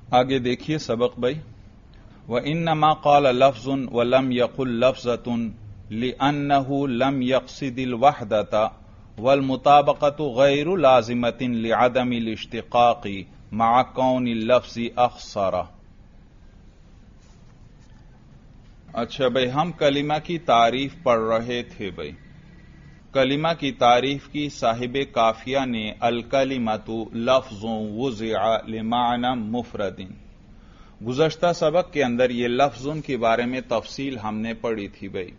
आगे देखिए सबक भाई। व इन्नमा क़ाल लफ्ज़ुन व लम यक़ुल लफ्ज़तुन लिअन्नहु लम यक़सिदिल वहदता वल मुताबक़तु गैरु लाज़िमतिन लिअदमिल इश्तिक़ाक़ि मअ कौनिल लफ्ज़ि अख़्सरा। अच्छा भाई, हम कलिमा की तारीफ पढ़ रहे थे भाई। कलिमा की तारीफ की साहिब काफिया ने अल कलिमतु लफ्ज़ुन वुज़िअ लिमाना मुफ़रदिन। गुज़श्ता सबक के अंदर ये लफ्ज़ुन के बारे में तफसील हमने पढ़ी थी भाई,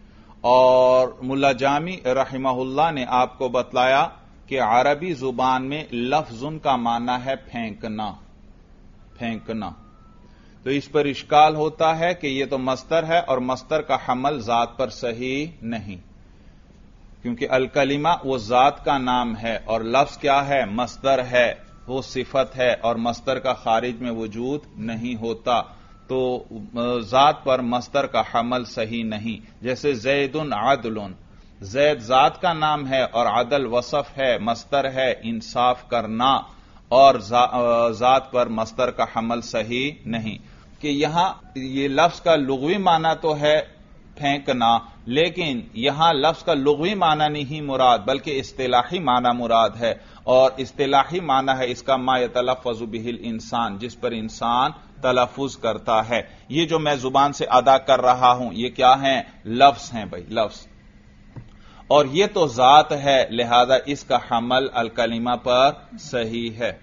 और मुल्ला जामी रहमहुल्लाह ने आपको बतलाया कि अरबी जुबान में लफ्ज़ुन का माना है फेंकना, फेंकना। तो इस पर इश्काल होता है कि यह तो मस्तर है और मस्तर का हमल जात पर सही नहीं, क्योंकि अल कलिमा वो जात का नाम है और लफ्ज क्या है, मस्दर है, वो सिफत है और मस्दर का खारिज में वजूद नहीं होता, तो जात पर मस्दर का हमल सही नहीं। जैसे ज़ैदुन अदलुन, ज़ैद जात का नाम है और अदल वसफ है, मस्दर है इंसाफ करना, और जात पर मस्दर का हमल सही नहीं। कि यहां ये लफ्ज का लुग़वी माना तो है फेंकना, लेकिन यहां लफ्ज का लुग़वी माना नहीं मुराद, बल्कि इस्तिलाही माना मुराद है, और इस्तिलाही माना है इसका मा यतलफ़्फ़ज़ु बिहिल इंसान, जिस पर इंसान तलफ़्फ़ुज़ करता है। ये जो मैं जुबान से अदा कर रहा हूं ये क्या है, लफ्ज हैं भाई, लफ्ज, और ये तो जात है, लिहाजा इसका हमल अल कलिमा पर सही है।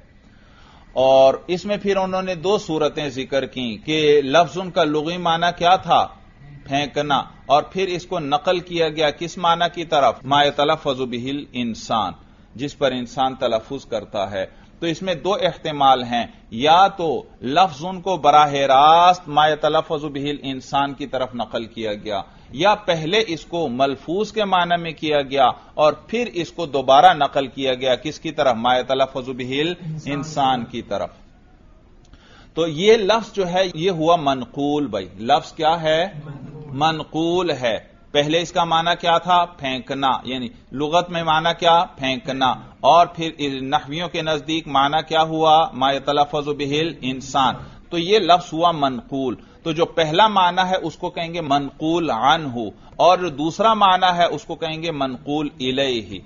और इसमें फिर उन्होंने दो सूरतें जिक्र की कि लफ्ज उनका लुग़वी माना क्या था, फेंकना, और फिर इसको नकल किया गया किस माना की तरफ, मा यतलफ़्फ़ज़ु बिहिल इंसान, जिस पर इंसान तलफ़्फ़ुज़ करता है। तो इसमें दो एहतिमाल हैं, या तो लफ्ज उनको बराह रास्त मा यतलफ़्फ़ज़ु बिहिल इंसान की तरफ नकल किया गया, या पहले इसको मलफूज के माना में किया गया और फिर इसको दोबारा नकल किया गया किसकी तरफ, मा यतलफ़्फ़ज़ु बिहिल इंसान की तरफ। तो ये लफ्ज जो है ये हुआ मनकूल भाई, लफ्ज क्या है, मनकूल है। पहले इसका माना क्या था, फेंकना, यानी लुगत में माना क्या, फेंकना, और फिर नहवियों के नजदीक माना क्या हुआ, मा यतलफ़्फ़ज़ु बिहिल इंसान। तो ये लफ्ज हुआ मनकूल। तो जो पहला माना है उसको कहेंगे मनकूल अन्हु, और जो दूसरा माना है उसको कहेंगे मनकूल इलैहि,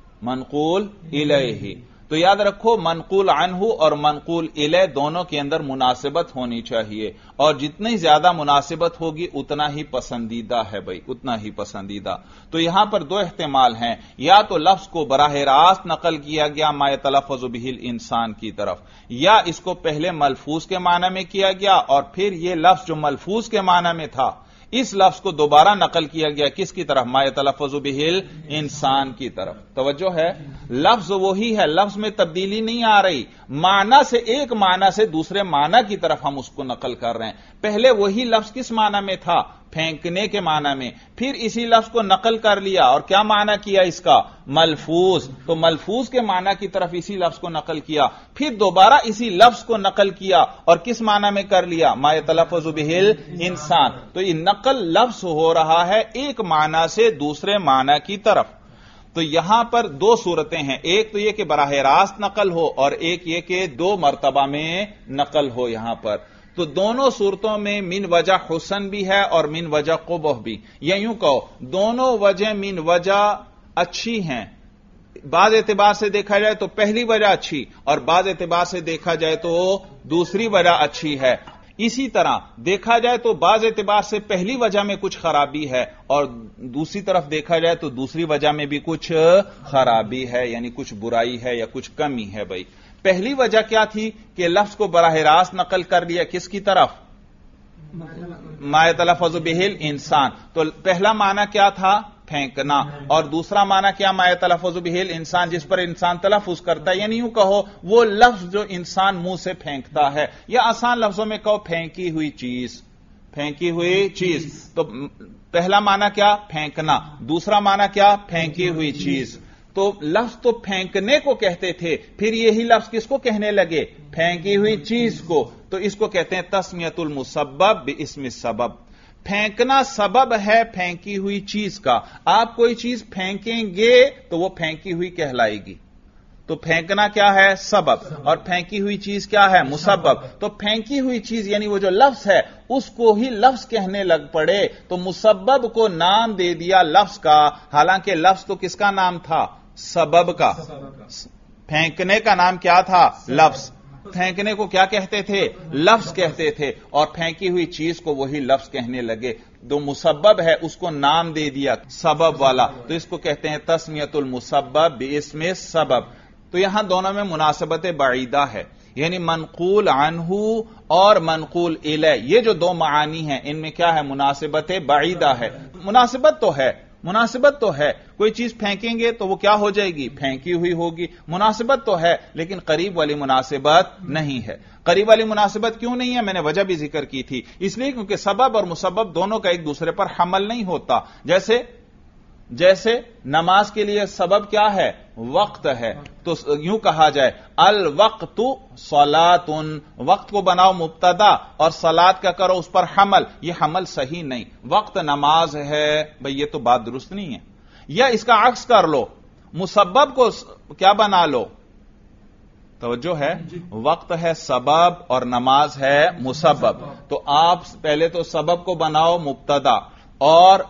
मनकूल इलैहि। तो याद रखो, मनकूल अन्हु और मनकूल इलै दोनों के अंदर मुनासिबत होनी चाहिए, और जितनी ज्यादा मुनासिबत होगी उतना ही पसंदीदा है भाई, उतना ही पसंदीदा। तो यहां पर दो एहतिमाल हैं, या तो लफ्ज को बराह रास्त नकल किया गया मा यतलफ़्फ़ज़ु बिहिल इंसान की तरफ, या इसको पहले मलफूज के माना में किया गया और फिर यह लफ्ज जो मलफूज के माना में था इस लफ्ज को दोबारा नकल किया गया किसकी तरफ, मा यतलफ़्फ़ज़ु बिहिल इंसान की तरफ। तवज्जो है, लफ्ज वही है, लफ्ज में तब्दीली नहीं आ रही, माना से एक माना से दूसरे माना की तरफ हम उसको नकल कर रहे हैं। पहले वही लफ्ज किस माना में था, फेंकने के माना में, फिर इसी लफ्ज को नकल कर लिया और क्या माना किया इसका, मलफूज, तो मलफूज के माना की तरफ इसी लफ्ज को नकल किया, फिर दोबारा इसी लफ्ज को नकल किया और किस माना में कर लिया, मा यतलफ़्फ़ज़ु बिहिल इंसान। तो ये नकल लफ्ज हो रहा है एक माना से दूसरे माना की तरफ। तो यहां पर दो सूरतें हैं, एक तो यह कि बराह रास्त नकल हो और एक यह कि दो मर्तबा में नकल हो यहां पर। तो दोनों सूरतों में मिन वजह हुसन भी है और मिन वजह क़ुबह भी, या यूं कहो दोनों वजह मिन वजह अच्छी हैं। बाज एतबार से देखा जाए तो पहली वजह अच्छी, और बाज एतबार से देखा जाए तो दूसरी वजह अच्छी है। इसी तरह देखा जाए तो बाज एतबार से पहली वजह में कुछ खराबी है और दूसरी तरफ देखा जाए तो दूसरी वजह में भी कुछ खराबी है, यानी कुछ बुराई है या कुछ कमी है भाई। पहली वजह क्या थी कि लफ्ज को बराह रास्त नकल कर लिया किसकी तरफ, मा यतलफ़्फ़ज़ु बिहिल इंसान। तो पहला माना क्या था, फेंकना, और दूसरा माना क्या, मा यतलफ़्फ़ज़ु बिहिल इंसान, जिस पर इंसान तलफ़्फ़ुज़ करता है, यानी यूं कहो वो लफ्ज जो इंसान मुंह से फेंकता है, या आसान लफ्जों में कहो फेंकी हुई चीज, फेंकी हुई चीज। तो पहला माना क्या, फेंकना, दूसरा माना क्या, फेंकी हुई चीज। तो लफ्ज तो फेंकने को कहते थे, फिर यही लफ्ज किसको कहने लगे, फेंकी हुई चीज को। तो इसको कहते हैं तस्मियतुल मुसब्बब बिइस्मि सबब। फेंकना सबब है फेंकी हुई चीज का। आप कोई चीज फेंकेंगे तो वो फेंकी हुई कहलाएगी, تو پھینکنا کیا ہے؟ سبب، اور پھینکی ہوئی چیز کیا ہے؟ مسبب۔ تو پھینکی ہوئی چیز یعنی وہ جو لفظ ہے اس کو ہی لفظ کہنے لگ پڑے تو مسبب کو نام دے دیا لفظ کا، حالانکہ لفظ تو کس کا نام تھا؟ سبب کا۔ پھینکنے کا نام کیا تھا؟ لفظ۔ پھینکنے کو کیا کہتے تھے؟ لفظ کہتے تھے، اور پھینکی ہوئی چیز کو وہی لفظ کہنے لگے، جو مسبب ہے اس کو نام دے دیا سبب والا، تو اس کو کہتے ہیں تسمیۃ المسبب باسم سبب۔ تو یہاں دونوں میں مناسبت بعیدہ ہے، یعنی منقول عنہ اور منقول الیہ، یہ جو دو معانی ہیں ان میں کیا ہے؟ مناسبت بعیدہ ہے۔ مناسبت تو ہے، کوئی چیز پھینکیں گے تو وہ کیا ہو جائے گی؟ پھینکی ہوئی ہوگی۔ مناسبت تو ہے لیکن قریب والی مناسبت نہیں ہے۔ قریب والی مناسبت کیوں نہیں ہے؟ میں نے وجہ بھی ذکر کی تھی، اس لیے کیونکہ سبب اور مسبب دونوں کا ایک دوسرے پر حمل نہیں ہوتا۔ جیسے نماز کے لیے سبب کیا ہے؟ وقت ہے، تو یوں کہا جائے الوقت صلاۃ، وقت کو بناؤ مبتدا اور صلاۃ کا کرو اس پر حمل، یہ حمل صحیح نہیں۔ وقت نماز ہے، بھئی یہ تو بات درست نہیں ہے۔ یا اس کا عکس کر لو، مسبب کو کیا بنا لو؟ توجہ ہے، وقت ہے سبب اور نماز ہے مسبب، تو آپ پہلے تو سبب کو بناؤ مبتدا اور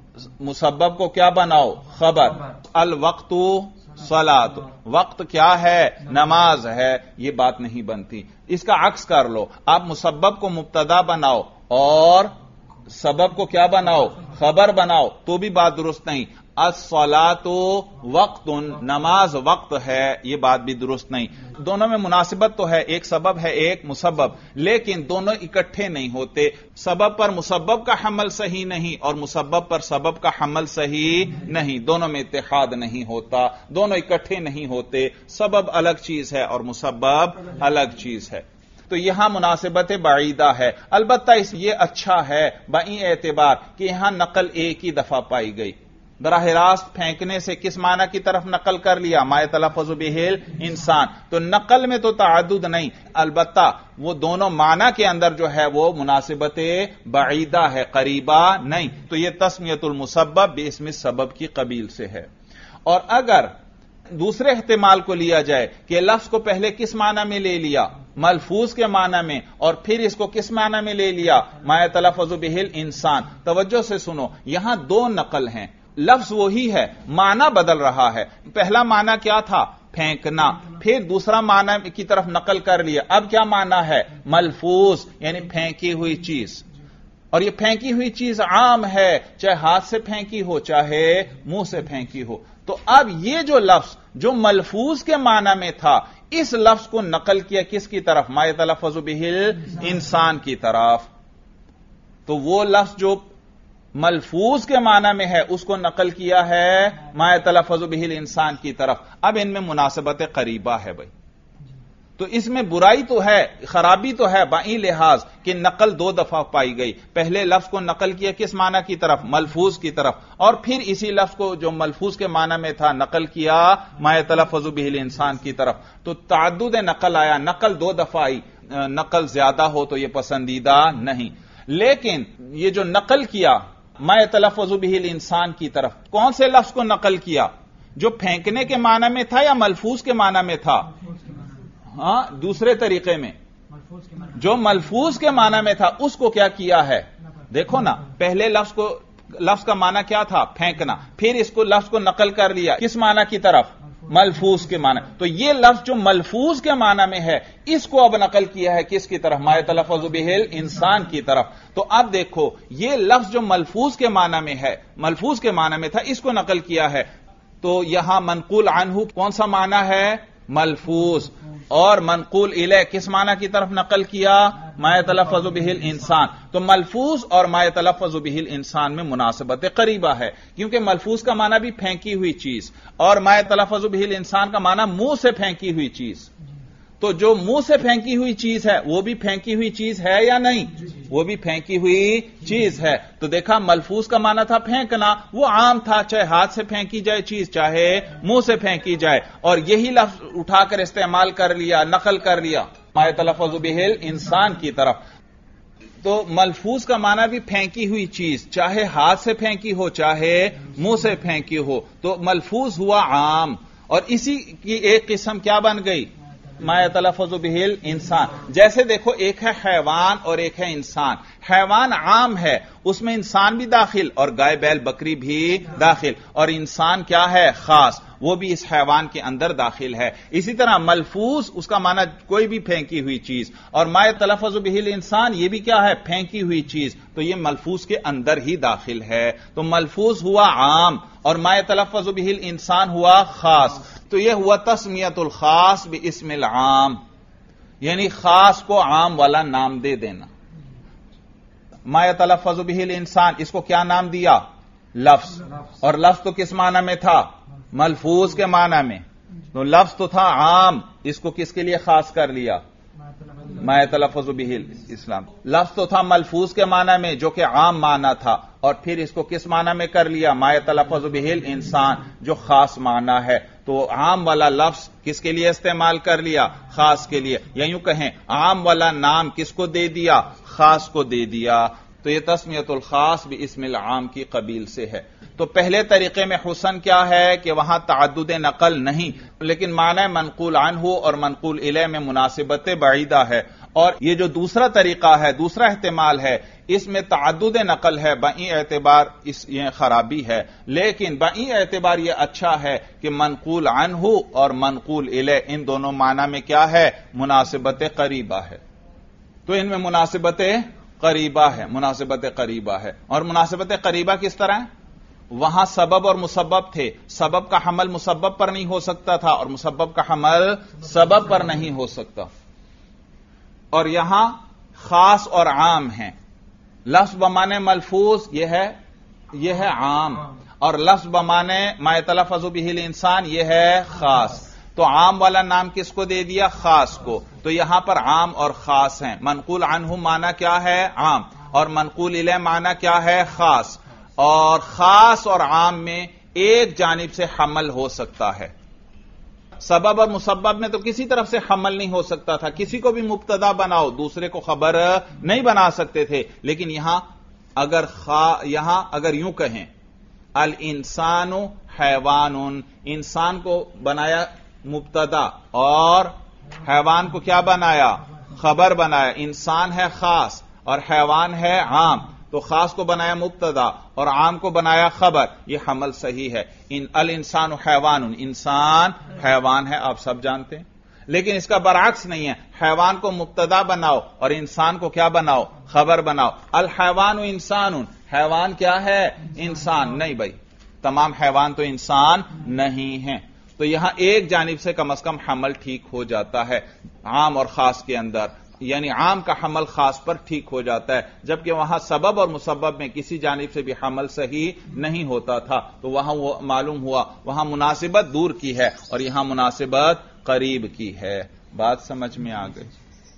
مسبب کو کیا بناؤ؟ خبر۔ الوقت صلاۃ، وقت کیا ہے؟ نماز ہے، یہ بات نہیں بنتی۔ اس کا عکس کر لو، آپ مسبب کو مبتدا بناؤ اور سبب کو کیا بناؤ؟ خبر بناؤ، تو بھی بات درست نہیں۔ الصلاۃ وقت، نماز وقت ہے، یہ بات بھی درست نہیں۔ دونوں میں مناسبت تو ہے، ایک سبب ہے ایک مسبب، لیکن دونوں اکٹھے نہیں ہوتے۔ سبب پر مسبب کا حمل صحیح نہیں اور مسبب پر سبب کا حمل صحیح نہیں، دونوں میں اتحاد نہیں ہوتا، دونوں اکٹھے نہیں ہوتے۔ سبب الگ چیز ہے اور مسبب الگ چیز ہے، تو یہاں مناسبت بعیدہ ہے۔ البتہ یہ اچھا ہے بئی اعتبار کہ یہاں نقل ایک ہی دفعہ پائی گئی، براہ راست پھینکنے سے کس معنی کی طرف نقل کر لیا؟ ما یتلفظ بہ الانسان، تو نقل میں تو تعدد نہیں، البتہ وہ دونوں معنی کے اندر جو ہے وہ مناسبت بعیدہ ہے، قریبہ نہیں، تو یہ تسمیۃ المسبب باسم سبب کی قبیل سے ہے۔ اور اگر دوسرے احتمال کو لیا جائے کہ لفظ کو پہلے کس معنی میں لے لیا؟ ملفوظ کے معنی میں، اور پھر اس کو کس معنی میں لے لیا؟ ما یتلفظ بہ الانسان۔ توجہ سے سنو، یہاں دو نقل ہیں، لفظ وہی ہے، معنی بدل رہا ہے۔ پہلا معنی کیا تھا؟ پھینکنا، پھر دوسرا معنی کی طرف نقل کر لیا، اب کیا معنی ہے؟ ملفوظ، یعنی پھینکی ہوئی چیز، اور یہ پھینکی ہوئی چیز عام ہے، چاہے ہاتھ سے پھینکی ہو چاہے منہ سے پھینکی ہو۔ تو اب یہ جو لفظ جو ملفوظ کے معنی میں تھا، اس لفظ کو نقل کیا کس کی طرف؟ ما یتلفظ بہ الانسان کی طرف۔ تو وہ لفظ جو ملفوظ کے معنی میں ہے اس کو نقل کیا ہے ما یتلفظ بہ الانسان کی طرف۔ اب ان میں مناسبت قریبہ ہے بھائی، تو اس میں برائی تو ہے، خرابی تو ہے بائی لحاظ کہ نقل دو دفعہ پائی گئی، پہلے لفظ کو نقل کیا کس معنی کی طرف؟ ملفوظ کی طرف، اور پھر اسی لفظ کو جو ملفوظ کے معنی میں تھا نقل کیا ما یتلفظ بہ الانسان کی طرف، تو تعدد نقل آیا، نقل دو دفعہ آئی، نقل زیادہ ہو تو یہ پسندیدہ نہیں۔ لیکن یہ جو نقل کیا ما یتلفظ بہ الانسان کی طرف، کون سے لفظ کو نقل کیا؟ جو پھینکنے کے معنی میں تھا یا ملفوظ کے معنی میں تھا؟ ہاں، دوسرے طریقے میں جو ملفوظ کے معنی میں تھا اس کو کیا کیا ہے؟ دیکھو نا، پہلے لفظ کا معنی کیا تھا؟ پھینکنا، پھر اس کو لفظ کو نقل کر لیا کس معنی کی طرف؟ ملفوظ کے معنی، تو یہ لفظ جو ملفوظ کے معنی میں ہے اس کو اب نقل کیا ہے کس کی طرف؟ ما یتلفظ بہ الانسان کی طرف۔ تو اب دیکھو، یہ لفظ جو ملفوظ کے معنی میں ہے، ملفوظ کے معنی میں تھا، اس کو نقل کیا ہے، تو یہاں منقول عنہ کون سا معنی ہے؟ ملفوظ، اور منقول الیہ کس معنی کی طرف نقل کیا؟ ما یتلفظ بہ الانسان۔ تو ملفوظ اور ما یتلفظ بہ الانسان میں مناسبت قریبہ ہے، کیونکہ ملفوظ کا معنی بھی پھینکی ہوئی چیز اور ما یتلفظ بہ الانسان کا معنی منہ سے پھینکی ہوئی چیز۔ تو جو منہ سے پھینکی ہوئی چیز ہے وہ بھی پھینکی ہوئی چیز ہے یا نہیں؟ وہ بھی پھینکی ہوئی چیز ہے۔ تو دیکھا، ملفوظ کا معنی تھا پھینکنا، وہ عام تھا، چاہے ہاتھ سے پھینکی جائے چیز چاہے منہ سے پھینکی جائے، اور یہی لفظ اٹھا کر استعمال کر لیا، نقل کر لیا ما یتلفظ بہ الانسان کی طرف۔ تو ملفوظ کا معنی بھی پھینکی ہوئی چیز، چاہے ہاتھ سے پھینکی ہو چاہے منہ سے پھینکی ہو، تو ملفوظ ہوا عام، اور اسی کی ایک قسم کیا بن گئی؟ ما یتلفظ بہ الانسان. جیسے دیکھو ایک ہے حیوان اور ایک ہے انسان. حیوان عام ہے، اس میں انسان بھی داخل اور گائے بیل بکری بھی داخل، اور انسان کیا ہے؟ خاص، وہ بھی اس حیوان کے اندر داخل ہے. اسی طرح ملفوظ اس کا معنی کوئی بھی پھینکی ہوئی چیز، اور ما یتلفظ بہ الانسان یہ بھی کیا ہے؟ پھینکی ہوئی چیز، تو یہ ملفوظ کے اندر ہی داخل ہے. تو ملفوظ ہوا عام اور ما یتلفظ بہ الانسان ہوا خاص. تو یہ ہوا تسمیت الخاص باسم العام، یعنی خاص کو عام والا نام دے دینا. ما یتلفظ بہ الانسان، اس کو کیا نام دیا؟ لفظ. اور لفظ تو کس معنی میں تھا؟ ملفوظ کے معنی میں. تو لفظ تو تھا عام، اس کو کس کے لیے خاص کر لیا؟ ما یتلفظ بہ الاسلام. لفظ تو تھا ملفوظ کے معنی میں جو کہ عام معنی تھا، اور پھر اس کو کس معنی میں کر لیا؟ ما یتلفظ بہ الانسان جو خاص معنی ہے. تو عام والا لفظ کس کے لیے استعمال کر لیا؟ خاص کے لیے. یا یوں کہیں عام والا نام کس کو دے دیا؟ خاص کو دے دیا. تو یہ تسمیت الخاص باسم العام کی قبیل سے ہے. تو پہلے طریقے میں حسن کیا ہے کہ وہاں تعدد نقل نہیں، لیکن معنی منقول عنہ اور منقول الیہ میں مناسبت بعیدہ ہے. اور یہ جو دوسرا طریقہ ہے، دوسرا احتمال ہے، اس میں تعدد نقل ہے، بئی اعتبار یہ خرابی ہے، لیکن بئی اعتبار یہ اچھا ہے کہ منقول عنہ اور منقول الیہ ان دونوں معنی میں کیا ہے؟ مناسبت قریبہ ہے. تو ان میں مناسبت قریبہ ہے، مناسبت قریبہ ہے. اور مناسبت قریبہ کس طرح؟ وہاں سبب اور مسبب تھے، سبب کا حمل مسبب پر نہیں ہو سکتا تھا اور مسبب کا حمل سبب پر نہیں ہو سکتا. اور یہاں خاص اور عام ہیں. لفظ بمانے ملفوظ یہ ہے عام، اور لفظ بمانے ما یتلفظ بہ الانسان یہ ہے خاص. تو عام والا نام کس کو دے دیا؟ خاص کو. تو یہاں پر عام اور خاص ہیں. منقول عنہ معنی کیا ہے؟ عام. اور منقول الیہ معنی کیا ہے؟ خاص. اور خاص اور عام میں ایک جانب سے حمل ہو سکتا ہے. سبب اور مسبب میں تو کسی طرف سے حمل نہیں ہو سکتا تھا، کسی کو بھی مبتدا بناؤ دوسرے کو خبر نہیں بنا سکتے تھے. لیکن یہاں اگر یوں کہیں الانسان حیوان، انسان کو بنایا مبتدا اور حیوان کو کیا بنایا؟ خبر بنایا. انسان ہے خاص اور حیوان ہے عام، تو خاص کو بنایا مبتدا اور عام کو بنایا خبر. یہ حمل صحیح ہے. الانسان حیوان، انسان حیوان ہے، آپ سب جانتے ہیں. لیکن اس کا برعکس نہیں ہے، حیوان کو مبتدا بناؤ اور انسان کو کیا بناؤ؟ خبر بناؤ. الحیوان انسان، حیوان کیا ہے؟ انسان. نہیں بھائی، تمام حیوان تو انسان نہیں ہیں. تو یہاں ایک جانب سے کم از کم حمل ٹھیک ہو جاتا ہے عام اور خاص کے اندر، یعنی عام کا حمل خاص پر ٹھیک ہو جاتا ہے، جبکہ وہاں سبب اور مسبب میں کسی جانب سے بھی حمل صحیح نہیں ہوتا تھا. تو وہاں وہ معلوم ہوا وہاں مناسبت دور کی ہے اور یہاں مناسبت قریب کی ہے. بات سمجھ میں آ گئی.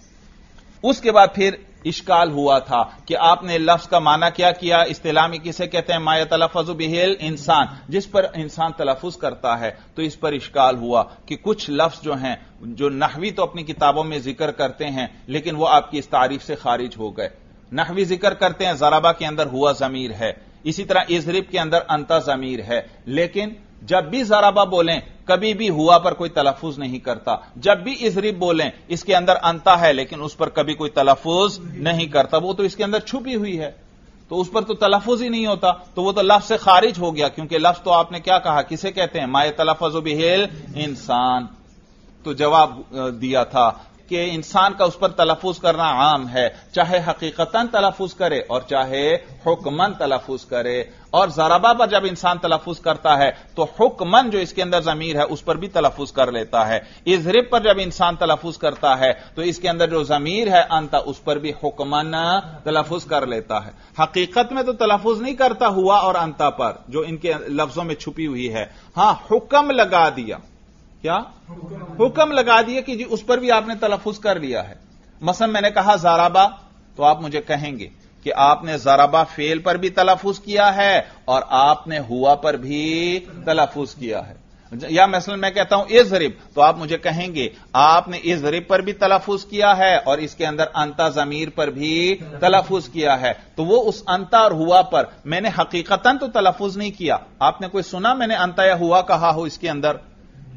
اس کے بعد پھر اشکال ہوا تھا کہ آپ نے لفظ کا معنی کیا کیا؟ اصطلاح میں کسے کہتے ہیں؟ ما یتلفظ بہ الانسان، جس پر انسان تلفظ کرتا ہے. تو اس پر اشکال ہوا کہ کچھ لفظ جو ہیں جو نحوی تو اپنی کتابوں میں ذکر کرتے ہیں لیکن وہ آپ کی اس تعریف سے خارج ہو گئے. نحوی ذکر کرتے ہیں ضربہ کے اندر ہوا ضمیر ہے، اسی طرح اضرب کے اندر انت ضمیر ہے، لیکن جب بھی ضربہ بولیں کبھی بھی ہوا پر کوئی تلفظ نہیں کرتا. جب بھی اضرب بولیں اس کے اندر انتا ہے لیکن اس پر کبھی کوئی تلفظ نہیں کرتا، وہ تو اس کے اندر چھپی ہوئی ہے، تو اس پر تو تلفظ ہی نہیں ہوتا. تو وہ تو لفظ سے خارج ہو گیا، کیونکہ لفظ تو آپ نے کیا کہا؟ کسے کہتے ہیں؟ ما یتلفظ بہ الانسان. تو جواب دیا تھا کہ انسان کا اس پر تلفظ کرنا عام ہے، چاہے حقیقتاً تلفظ کرے اور چاہے حکماً تلفظ کرے. اور ضربہ پر جب انسان تلفظ کرتا ہے تو حکماً جو اس کے اندر ضمیر ہے اس پر بھی تلفظ کر لیتا ہے. اضرب پر جب انسان تلفظ کرتا ہے تو اس کے اندر جو ضمیر ہے انت اس پر بھی حکماً تلفظ کر لیتا ہے. حقیقت میں تو تلفظ نہیں کرتا ہوا اور انتا پر جو ان کے لفظوں میں چھپی ہوئی ہے. ہاں حکم لگا دیا، کیا حکم لگا دیا کہ جی اس پر بھی آپ نے تلفظ کر لیا ہے. مثلا میں نے کہا ضربہ، تو آپ مجھے کہیں گے کہ آپ نے ضربہ فعل پر بھی تلفظ کیا ہے اور آپ نے ہوا پر بھی تلفظ کیا ہے. یا مثلا میں کہتا ہوں اضرب، تو آپ مجھے کہیں گے آپ نے اضرب پر بھی تلفظ کیا ہے اور اس کے اندر انتا ضمیر پر بھی تلفظ کیا ہے. تو وہ اس انتا اور ہوا پر میں نے حقیقتاً تو تلفظ نہیں کیا. آپ نے کوئی سنا میں نے انتا یا ہوا کہا ہو اس کے اندر؟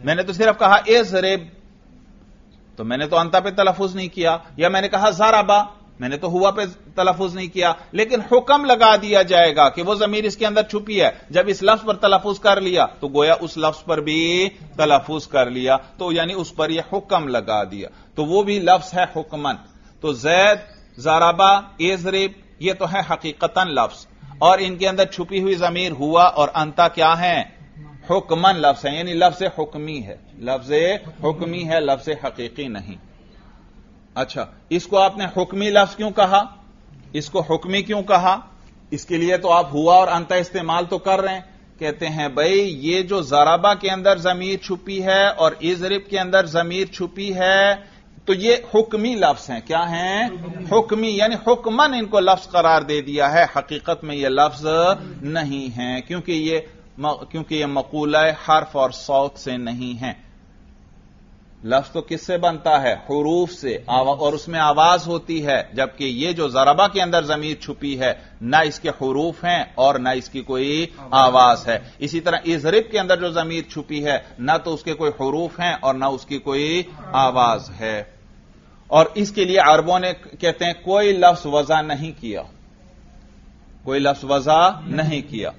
मैंने तो सिर्फ कहा इज़रिब, तो मैंने तो अंता पे तलफुज नहीं किया, या मैंने कहा ज़रबा, मैंने तो हुआ पे तलफुज नहीं किया, लेकिन हुक्म लगा दिया जाएगा कि वो ज़मीर इसके अंदर छुपी है। जब इस लफ्ज पर तलफुज कर लिया तो गोया उस लफ्ज पर भी तलफुज कर लिया, तो यानी उस पर यह हुक्म लगा दिया, तो वो भी लफ्ज है हुक्मन। तो ज़ैद, ज़रबा, इज़रिब ये तो है हकीकतन लफ्ज, और इनके अंदर छुपी हुई ज़मीर हुआ और अंता क्या है? हुक्मन लफ्ज है, यानी लफ्ज हुक्मी है, लफ्ज हुक्मी है, लफ्ज हकीकी नहीं। अच्छा, इसको आपने हुक्मी लफ्ज क्यों कहा, इसको हुक्मी क्यों कहा? इसके लिए तो आप हुआ और अंता इस्तेमाल तो कर रहे हैं। कहते हैं भाई ये जो ज़रबा के अंदर ज़मीर छुपी है और इज़रिब के अंदर ज़मीर छुपी है, तो ये हुक्मी लफ्ज हैं। क्या हैं? हुक्मी, यानी हुक्मन इनको लफ्ज करार दे दिया है, हकीकत में ये लफ्ज नहीं है, क्योंकि ये मकूला हर्फ और सौत से नहीं है। लफ्ज तो किससे बनता है? हुरूफ से, और उसमें आवाज होती है, जबकि ये जो ज़रबा के अंदर ज़मीर छुपी है ना इसके हुरूफ हैं और ना इसकी कोई आवाज है। इसी तरह इज़रिब के अंदर जो ज़मीर छुपी है ना तो उसके कोई हुरूफ हैं और ना उसकी कोई आवाज है। और इसके लिए अरबों ने कहते हैं कोई लफ्ज वज़ा नहीं किया, कोई लफ्ज वज़ा नहीं किया,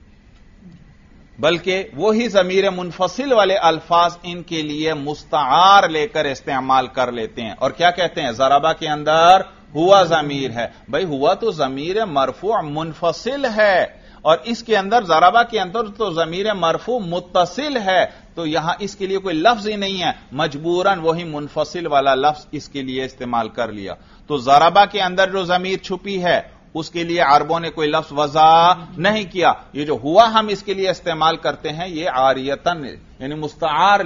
बल्कि वही ज़मीर मुनफसिल वाले अल्फाज इनके लिए मुस्तआर लेकर इस्तेमाल कर लेते हैं। और क्या कहते हैं? ज़रबा के अंदर हुआ ज़मीर है, भाई हुआ तो ज़मीर मरफू मुनफसिल है, और इसके अंदर ज़रबा के अंदर तो ज़मीर मरफू मुत्तसिल है, तो यहां इसके लिए कोई लफ्ज ही नहीं है, मजबूरन वही मुनफसिल वाला लफ्ज इसके लिए इस्तेमाल कर लिया। तो ज़रबा के अंदर जो ज़मीर छुपी है उसके लिए अरबों ने कोई लफ्ज वज़ा नहीं किया। ये जो हुआ हम इसके लिए इस्तेमाल करते हैं ये आरियतन यानी मुस्तआर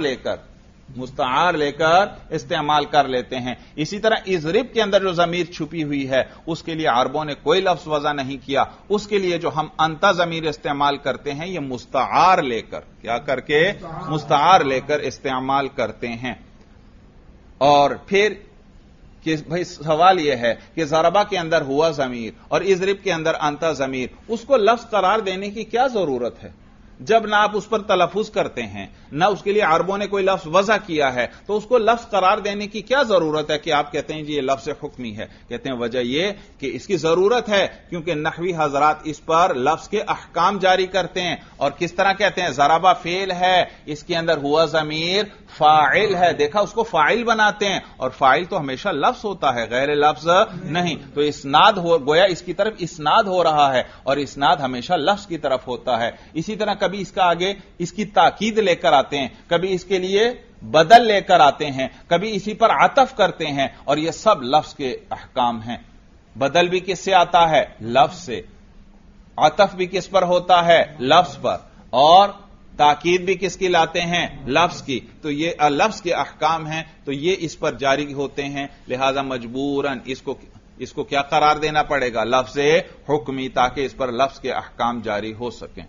लेकर इस्तेमाल कर लेते हैं। इसी तरह इज़रिब के अंदर जो ज़मीर छुपी हुई है उसके लिए अरबों ने कोई लफ्ज वज़ा नहीं किया, उसके लिए जो हम अंता ज़मीर इस्तेमाल करते हैं ये मुस्तआर लेकर, क्या करके? मुस्तआर लेकर इस्तेमाल करते हैं। और फिर कि भाई सवाल यह है कि ज़रबा के अंदर हुआ ज़मीर और इज़रिब के अंदर अंता ज़मीर, उसको लफ्ज करार देने की क्या जरूरत है? जब ना आप उस पर तलफुज करते हैं ना उसके लिए अरबों ने कोई लफ्ज वज़ा किया है, तो उसको लफ्ज करार देने की क्या जरूरत है कि आप कहते हैं जी ये लफ्ज हुक्मी है? कहते हैं वजह यह कि इसकी जरूरत है क्योंकि नहवी हजरात इस पर लफ्ज के अहकाम जारी करते हैं। और किस तरह कहते हैं? ज़रबा फेल है, इसके अंदर हुआ ज़मीर फाइल है, देखा उसको फाइल बनाते हैं, और फाइल तो हमेशा लफ्ज होता है, गैर लफ्ज नहीं। तो इस्नाद हो गोया इसकी तरफ इस्नाद हो रहा है, और इस्नाद हमेशा लफ्ज की तरफ होता है। इसी तरह कभी इसका आगे इसकी ताकीद लेकर आते हैं, कभी इसके लिए बदल लेकर आते हैं, कभी इसी पर आतफ करते हैं, और यह सब लफ्ज के अहकाम हैं। बदल भी किससे आता है? लफ्ज से। आतफ भी किस पर होता है? लफ्ज पर। और ताकीद भी किसकी लाते हैं? लफ्ज की। तो ये लफ्ज के अहकाम हैं, तो ये इस पर जारी होते हैं, लिहाजा मजबूरन इसको क्या करार देना पड़ेगा? लफ्ज हुक्मी, ताकि इस पर लफ्ज के अहकाम जारी हो सकें।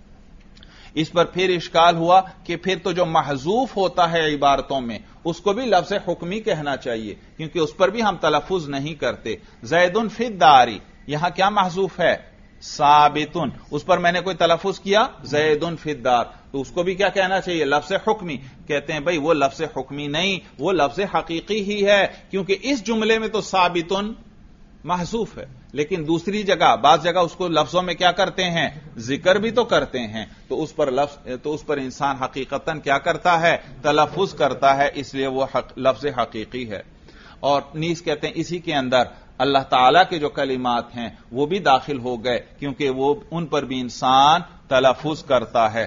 इस पर फिर इश्काल हुआ कि फिर तो जो महजूफ होता है इबारतों में उसको भी लफ्ज हुक्मी कहना चाहिए, क्योंकि उस पर भी हम तलफुज नहीं करते। ज़ैदुन फिद्दारी, यहां क्या महजूफ है? साबितुन, उस पर मैंने कोई तलफुज किया ज़ैदुन फिद्दार, तो उसको भी क्या कहना चाहिए? लफ्ज हुक्मी। कहते हैं भाई वो लफ्ज हुक्मी नहीं, वो लफ्ज हकीकी ही है, क्योंकि इस जुमले में तो साबितुन महसूफ है, लेकिन दूसरी जगह बाज़ जगह उसको लफ्जों में क्या करते हैं? जिक्र भी तो करते हैं, तो उस पर इंसान हकीकतन क्या करता है? तलफुज करता है, इसलिए वो लफ्ज हकीकी है। और नीस कहते हैं इसी के अंदर अल्लाह ताला के जो कलिमात हैं वो भी दाखिल हो गए, क्योंकि वो उन पर भी इंसान तलफुज करता है।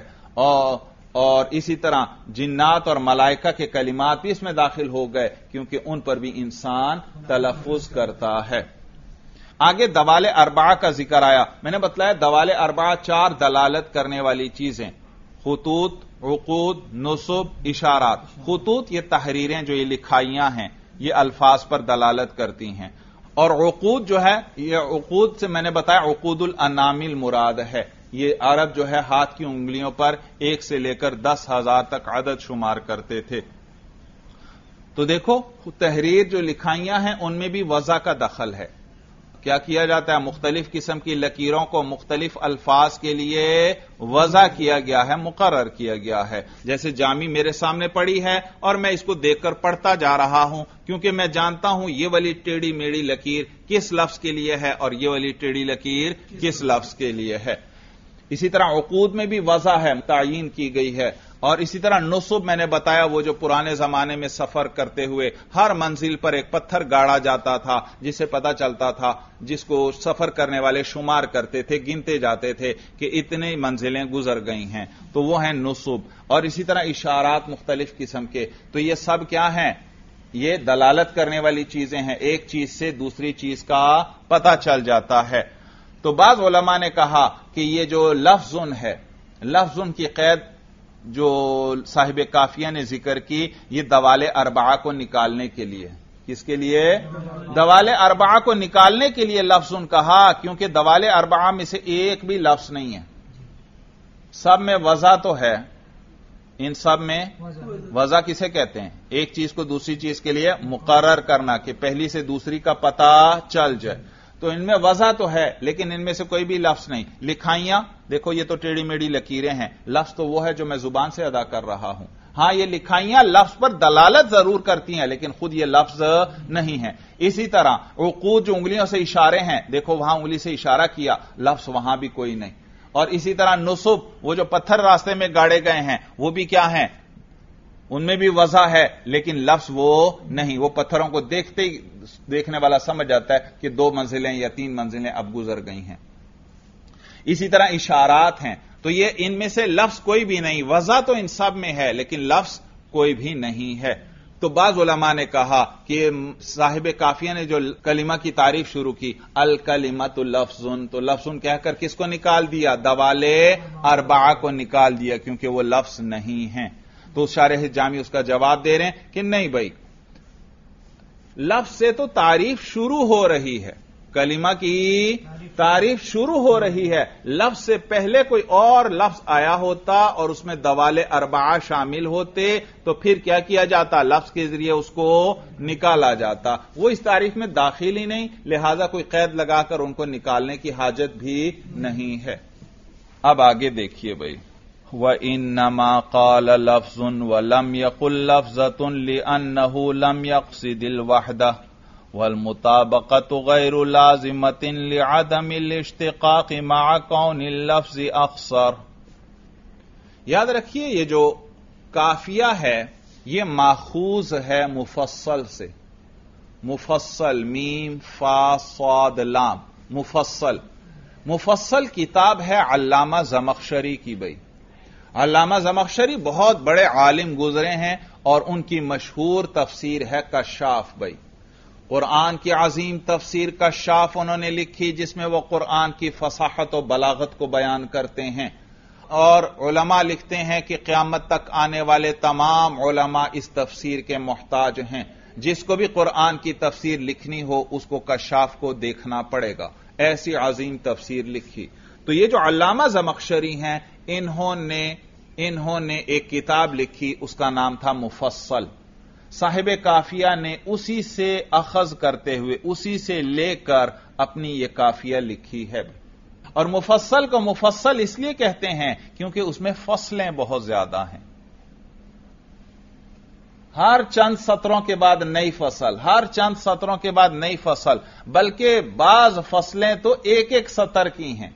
और इसी तरह जिन्नात और मलाइका के कलिमात भी इसमें दाखिल हो गए, क्योंकि उन पर भी इंसान तलफुज करता है। आगे दवाले अरबा का जिक्र आया। मैंने बतलाया दवाले अरबा 4 दलालत करने वाली चीजें, खुतूत, उकूद, नुसब, इशारात। खुतूत ये तहरीरें जो ये लिखाइयां हैं, ये अल्फाज पर दलालत करती हैं। और उकूद जो है, ये उकूद से मैंने बताया उकूदुल अनामिल मुराद है, ये अरब जो है हाथ की उंगलियों पर 1 से लेकर 10,000 तक अदद शुमार करते थे। तो देखो तहरीर जो लिखाइयां हैं उनमें भी वज़ा का दखल है। کیا کیا جاتا ہے؟ مختلف قسم کی لکیروں کو مختلف الفاظ کے لیے وضع کیا گیا ہے، مقرر کیا گیا ہے. جیسے جامی میرے سامنے پڑی ہے اور میں اس کو دیکھ کر پڑھتا جا رہا ہوں، کیونکہ میں جانتا ہوں یہ والی ٹیڑھی میڑھی لکیر کس لفظ کے لیے ہے اور یہ والی ٹیڑھی لکیر کس لفظ کے لیے ہے. اسی طرح عقود میں بھی وضع ہے، تعیین کی گئی ہے. اور اسی طرح نصب میں نے بتایا، وہ جو پرانے زمانے میں سفر کرتے ہوئے ہر منزل پر ایک پتھر گاڑا جاتا تھا جس سے پتا چلتا تھا، جس کو سفر کرنے والے شمار کرتے تھے، گنتے جاتے تھے کہ اتنے منزلیں گزر گئی ہیں، تو وہ ہیں نصب. اور اسی طرح اشارات مختلف قسم کے. تو یہ سب کیا ہیں؟ یہ دلالت کرنے والی چیزیں ہیں، ایک چیز سے دوسری چیز کا پتہ چل جاتا ہے. تو بعض علماء نے کہا کہ یہ جو لفظن ہے، لفظن کی قید جو صاحب کافیہ نے ذکر کی، یہ دوال اربعہ کو نکالنے کے لیے. کس کے لیے؟ دوال اربعہ کو نکالنے کے لیے لفظن کہا، کیونکہ دوال اربعہ میں سے ایک بھی لفظ نہیں ہے. سب میں وضع تو ہے، ان سب میں وضع کسے کہتے ہیں؟ ایک چیز کو دوسری چیز کے لیے مقرر کرنا کہ پہلی سے دوسری کا پتہ چل جائے. تو ان میں وضع تو ہے لیکن ان میں سے کوئی بھی لفظ نہیں. لکھائیاں دیکھو، یہ تو ٹیڑھی میڑھی لکیریں ہیں، لفظ تو وہ ہے جو میں زبان سے ادا کر رہا ہوں. ہاں، یہ لکھائیاں لفظ پر دلالت ضرور کرتی ہیں لیکن خود یہ لفظ نہیں ہے. اسی طرح عقود جو انگلیوں سے اشارے ہیں، دیکھو وہاں انگلی سے اشارہ کیا، لفظ وہاں بھی کوئی نہیں. اور اسی طرح نصب، وہ جو پتھر راستے میں گاڑے گئے ہیں وہ بھی کیا ہیں؟ ان میں بھی وضع ہے لیکن لفظ وہ نہیں. وہ پتھروں کو دیکھنے والا سمجھ جاتا ہے کہ 2 منزلیں یا 3 منزلیں اب گزر گئی ہیں. اسی طرح اشارات ہیں، تو یہ ان میں سے لفظ کوئی بھی نہیں. وضع تو ان سب میں ہے لیکن لفظ کوئی بھی نہیں ہے. تو بعض علماء نے کہا کہ صاحب کافیہ نے جو کلمہ کی تعریف شروع کی، الکلمۃ لفظن، تو لفظن کہہ کر کس کو نکال دیا؟ دوال اربعہ کو نکال دیا، کیونکہ وہ لفظ نہیں ہیں. تو شارح جامی اس کا جواب دے رہے ہیں کہ نہیں بھائی، لفظ سے تو تعریف شروع ہو رہی ہے، کلمہ کی تعریف شروع ہو رہی ہے. لفظ سے پہلے کوئی اور لفظ آیا ہوتا اور اس میں دوال اربعہ شامل ہوتے تو پھر کیا کیا جاتا؟ لفظ کے ذریعے اس کو نکالا جاتا. وہ اس تعریف میں داخل ہی نہیں، لہذا کوئی قید لگا کر ان کو نکالنے کی حاجت بھی نہیں ہے. اب آگے دیکھیے بھائی، وَإِنَّمَا قَالَ لَفْظٌ وَلَمْ يَقُلْ لَفْظَةٌ لِأَنَّهُ لَمْ يَقْصِدِ الْوَحْدَةَ وَالْمُطَابَقَةُ غَيْرُ لَازِمَةٍ لِعَدَمِ الاشتقاق مع كون اللفظ أقصر. یاد رکھیے، یہ جو کافیہ ہے یہ ماخوذ ہے مفصل سے. مفصل، میم فا صاد لام، مفصل کتاب ہے علامہ زمخشری کی. بھائی علامہ زمخشری بہت بڑے عالم گزرے ہیں اور ان کی مشہور تفسیر ہے کشاف. بھائی قرآن کی عظیم تفسیر کشاف انہوں نے لکھی، جس میں وہ قرآن کی فصاحت و بلاغت کو بیان کرتے ہیں. اور علماء لکھتے ہیں کہ قیامت تک آنے والے تمام علماء اس تفسیر کے محتاج ہیں. جس کو بھی قرآن کی تفسیر لکھنی ہو اس کو کشاف کو دیکھنا پڑے گا. ایسی عظیم تفسیر لکھی. تو یہ جو علامہ زمخشری ہیں، انہوں نے ایک کتاب لکھی، اس کا نام تھا مفصل. صاحب کافیہ نے اسی سے اخذ کرتے ہوئے، اسی سے لے کر اپنی یہ کافیہ لکھی ہے. اور مفصل کو مفصل اس لیے کہتے ہیں کیونکہ اس میں فصلیں بہت زیادہ ہیں. ہر چند سطروں کے بعد نئی فصل، ہر چند سطروں کے بعد نئی فصل، بلکہ بعض فصلیں تو ایک ایک سطر کی ہیں.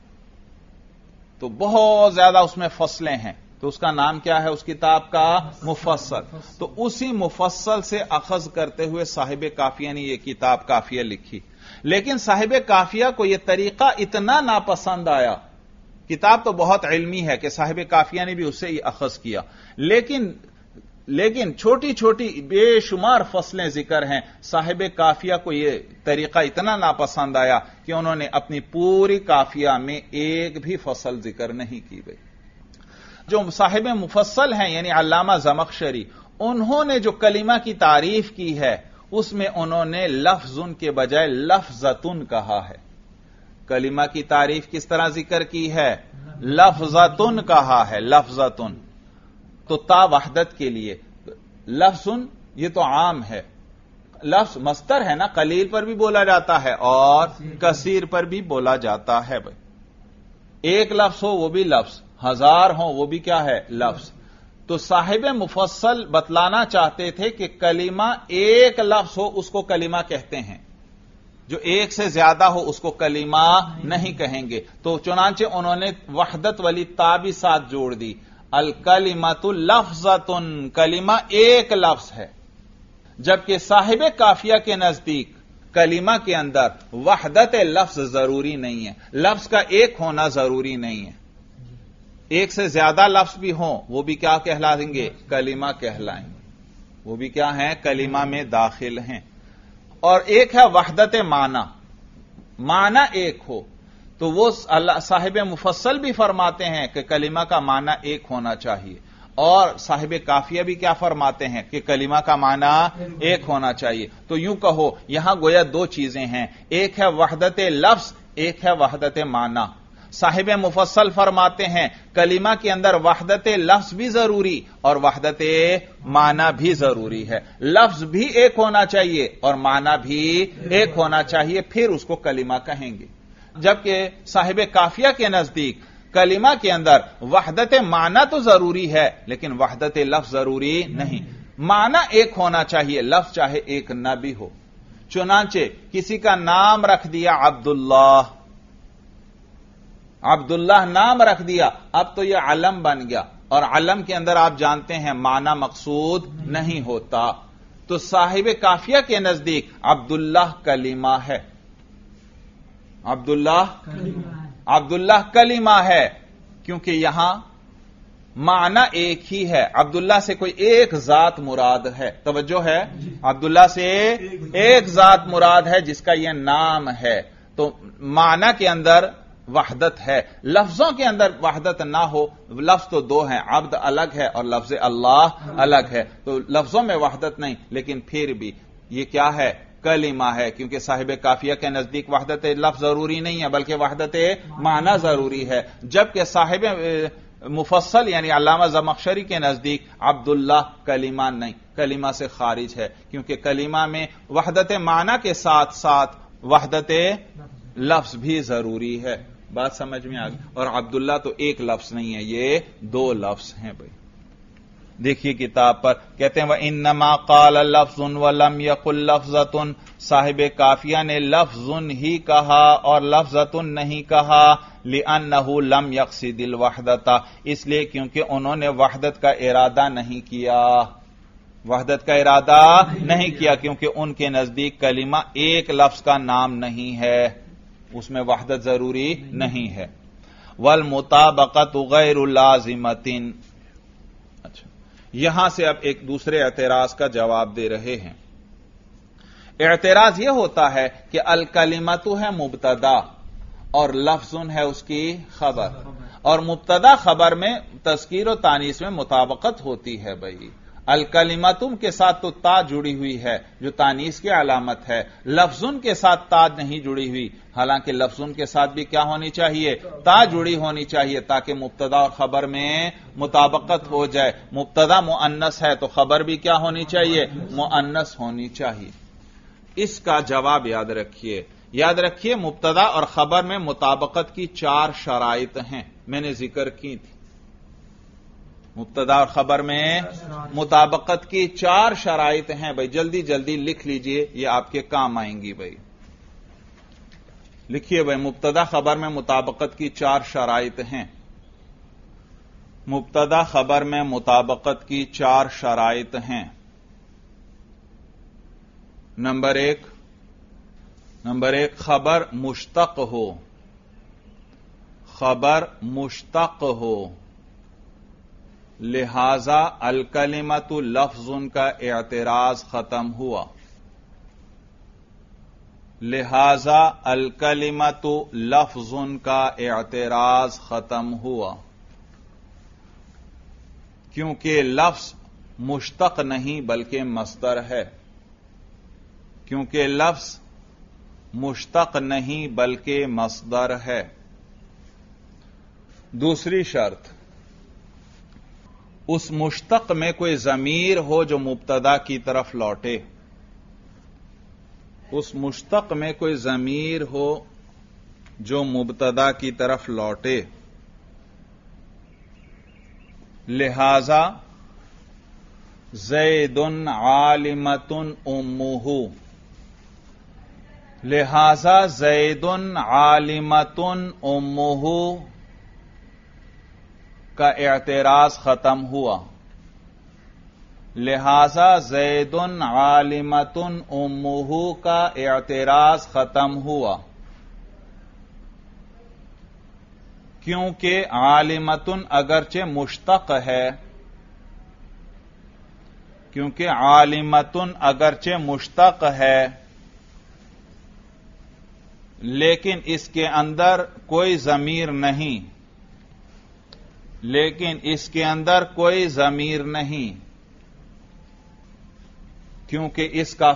تو بہت زیادہ اس میں فصلیں ہیں. تو اس کا نام کیا ہے اس کتاب کا؟ مفصل. تو اسی مفصل سے اخذ کرتے ہوئے صاحب کافیہ نے یہ کتاب کافیہ لکھی. لیکن صاحب کافیہ کو یہ طریقہ اتنا ناپسند آیا. کتاب تو بہت علمی ہے کہ صاحب کافیہ نے بھی اس سے ہی اخذ کیا، لیکن چھوٹی چھوٹی بے شمار فصلیں ذکر ہیں. صاحب کافیہ کو یہ طریقہ اتنا ناپسند آیا کہ انہوں نے اپنی پوری کافیہ میں ایک بھی فصل ذکر نہیں کی. بھائی جو صاحب مفصل ہیں یعنی علامہ زمخشری، انہوں نے جو کلمہ کی تعریف کی ہے اس میں انہوں نے لفظن کے بجائے لفظتن کہا ہے. کلمہ کی تعریف کس طرح ذکر کی ہے؟ لفظتن کہا ہے، لفظتن. تو تا وحدت کے لیے لفظن یہ تو عام ہے، لفظ مصدر ہے نا، قلیل پر بھی بولا جاتا ہے اور کثیر پر بھی بولا جاتا ہے بھائی. ایک لفظ ہو وہ بھی لفظ، ہزار ہو وہ بھی کیا ہے؟ لفظ. تو صاحب مفصل بتلانا چاہتے تھے کہ کلمہ ایک لفظ ہو اس کو کلمہ کہتے ہیں، جو ایک سے زیادہ ہو اس کو کلمہ نہیں کہیں گے. تو چنانچہ انہوں نے وحدت والی تا بھی ساتھ جوڑ دی. الکلمۃ لفظۃ، کلمہ ایک لفظ ہے. جبکہ صاحب کافیہ کے نزدیک کلمہ کے اندر وحدت لفظ ضروری نہیں ہے، لفظ کا ایک ہونا ضروری نہیں ہے. ایک سے زیادہ لفظ بھی ہوں وہ بھی کیا کہلائیں گے؟ کلمہ کہلائیں گے. وہ بھی کیا ہیں؟ کلمہ میں داخل ہیں. اور ایک ہے وحدت معنی، معنی ایک ہو تو وہ صاحب مفصل بھی فرماتے ہیں کہ کلمہ کا معنی ایک ہونا چاہیے، اور صاحب کافیہ بھی کیا فرماتے ہیں کہ کلمہ کا معنی ایک ہونا چاہیے. تو یوں کہو یہاں گویا دو چیزیں ہیں، ایک ہے وحدت لفظ، ایک ہے وحدت معنی. صاحب مفصل فرماتے ہیں کلمہ کے اندر وحدت لفظ بھی ضروری اور وحدت معنی بھی ضروری ہے. لفظ بھی ایک ہونا چاہیے اور معنی بھی ایک ہونا چاہیے، پھر اس کو کلمہ کہیں گے. جبکہ صاحب کافیہ کے نزدیک کلمہ کے اندر وحدت معنی تو ضروری ہے لیکن وحدت لفظ ضروری نہیں. معنی ایک ہونا چاہیے، لفظ چاہے ایک نہ بھی ہو. چنانچہ کسی کا نام رکھ دیا عبداللہ، عبداللہ نام رکھ دیا، اب تو یہ علم بن گیا، اور علم کے اندر آپ جانتے ہیں معنی مقصود نہیں ہوتا. تو صاحب کافیہ کے نزدیک عبداللہ کلمہ ہے، عبداللہ کلمہ ہے، کیونکہ یہاں معنی ایک ہی ہے. عبداللہ سے کوئی ایک ذات مراد ہے، توجہ ہے، عبداللہ سے ایک ذات مراد ہے جس کا یہ نام ہے. تو معنی کے اندر وحدت ہے، لفظوں کے اندر وحدت نہ ہو. لفظ تو دو ہیں، عبد الگ ہے اور لفظ اللہ الگ ہے، تو لفظوں میں وحدت نہیں، لیکن پھر بھی یہ کیا ہے؟ کلمہ ہے. کیونکہ صاحب کافیہ کے نزدیک وحدت لفظ ضروری نہیں ہے بلکہ وحدت معنی ضروری ہے. جبکہ صاحب مفصل یعنی علامہ زمخشری کے نزدیک عبداللہ کلمہ نہیں، کلمہ سے خارج ہے، کیونکہ کلمہ میں وحدت معنی کے ساتھ ساتھ وحدت لفظ بھی ضروری ہے. بات سمجھ میں آ گئی؟ اور عبداللہ تو ایک لفظ نہیں ہے، یہ دو لفظ ہیں بھائی. دیکھیے کتاب پر کہتے ہیں وَإِنَّمَا قَالَ لَفْظٌ وَلَمْ يَقُلْ لَفْظَةٌ، صاحب کافیہ نے لفظ ہی کہا اور لفظۃ نہیں کہا. لِأَنَّهُ لَمْ يَقْصِدِ الْوَحْدَةَ، اس لیے کیونکہ انہوں نے وحدت کا ارادہ نہیں کیا، وحدت کا ارادہ نہیں کیا، کیونکہ ان کے نزدیک کلمہ ایک لفظ کا نام نہیں ہے، اس میں وحدت ضروری نہیں ہے. وَالْمُطَابَقَةُ غَيْرُ لَازِمَةٍ. اچھا، یہاں سے اب ایک دوسرے اعتراض کا جواب دے رہے ہیں. اعتراض یہ ہوتا ہے کہ الکلمۃ ہے مبتدا اور لفظ ہے اس کی خبر، اور مبتدا خبر میں تذکیر و تانیث میں مطابقت ہوتی ہے بھائی. الکلمتم کے ساتھ تو تا جڑی ہوئی ہے جو تانیث کی علامت ہے، لفظن کے ساتھ تا نہیں جڑی ہوئی، حالانکہ لفظن کے ساتھ بھی کیا ہونی چاہیے؟ تا جڑی ہونی چاہیے تاکہ مبتدا اور خبر میں مطابقت ہو جائے. مبتدا مؤنث ہے تو خبر بھی کیا ہونی چاہیے؟ مؤنث ہونی چاہیے. اس کا جواب یاد رکھیے مبتدا اور خبر میں مطابقت کی 4 شرائط ہیں، میں نے ذکر کی تھی. مبتدا اور خبر میں مطابقت کی 4 شرائط ہیں بھائی. جلدی جلدی لکھ لیجئے، یہ آپ کے کام آئیں گی بھائی. لکھیے بھائی، مبتدا خبر میں مطابقت کی 4 شرائط ہیں. مبتدا خبر میں مطابقت کی 4 شرائط ہیں. نمبر ایک خبر مشتق ہو، خبر مشتق ہو، لہذا الکلمۃ لفظ کا اعتراض ختم ہوا. لہذا الکلمۃ لفظ کا اعتراض ختم ہوا، کیونکہ لفظ مشتق نہیں بلکہ مصدر ہے. کیونکہ لفظ مشتق نہیں بلکہ مصدر ہے. دوسری شرط، اس مشتق میں کوئی ضمیر ہو جو مبتدا کی طرف لوٹے. اس مشتق میں کوئی ضمیر ہو جو مبتدا کی طرف لوٹے، لہذا زید عالمۃ امہ، لہذا زید عالمۃ امہ کا اعتراض ختم ہوا، لہذا زید عالمۃ امہ کا اعتراض ختم ہوا، کیونکہ عالمۃ اگرچہ مشتق ہے، کیونکہ عالمۃ اگرچہ مشتق ہے لیکن اس کے اندر کوئی ضمیر نہیں، لیکن اس کے اندر کوئی ضمیر نہیں، کیونکہ اس کا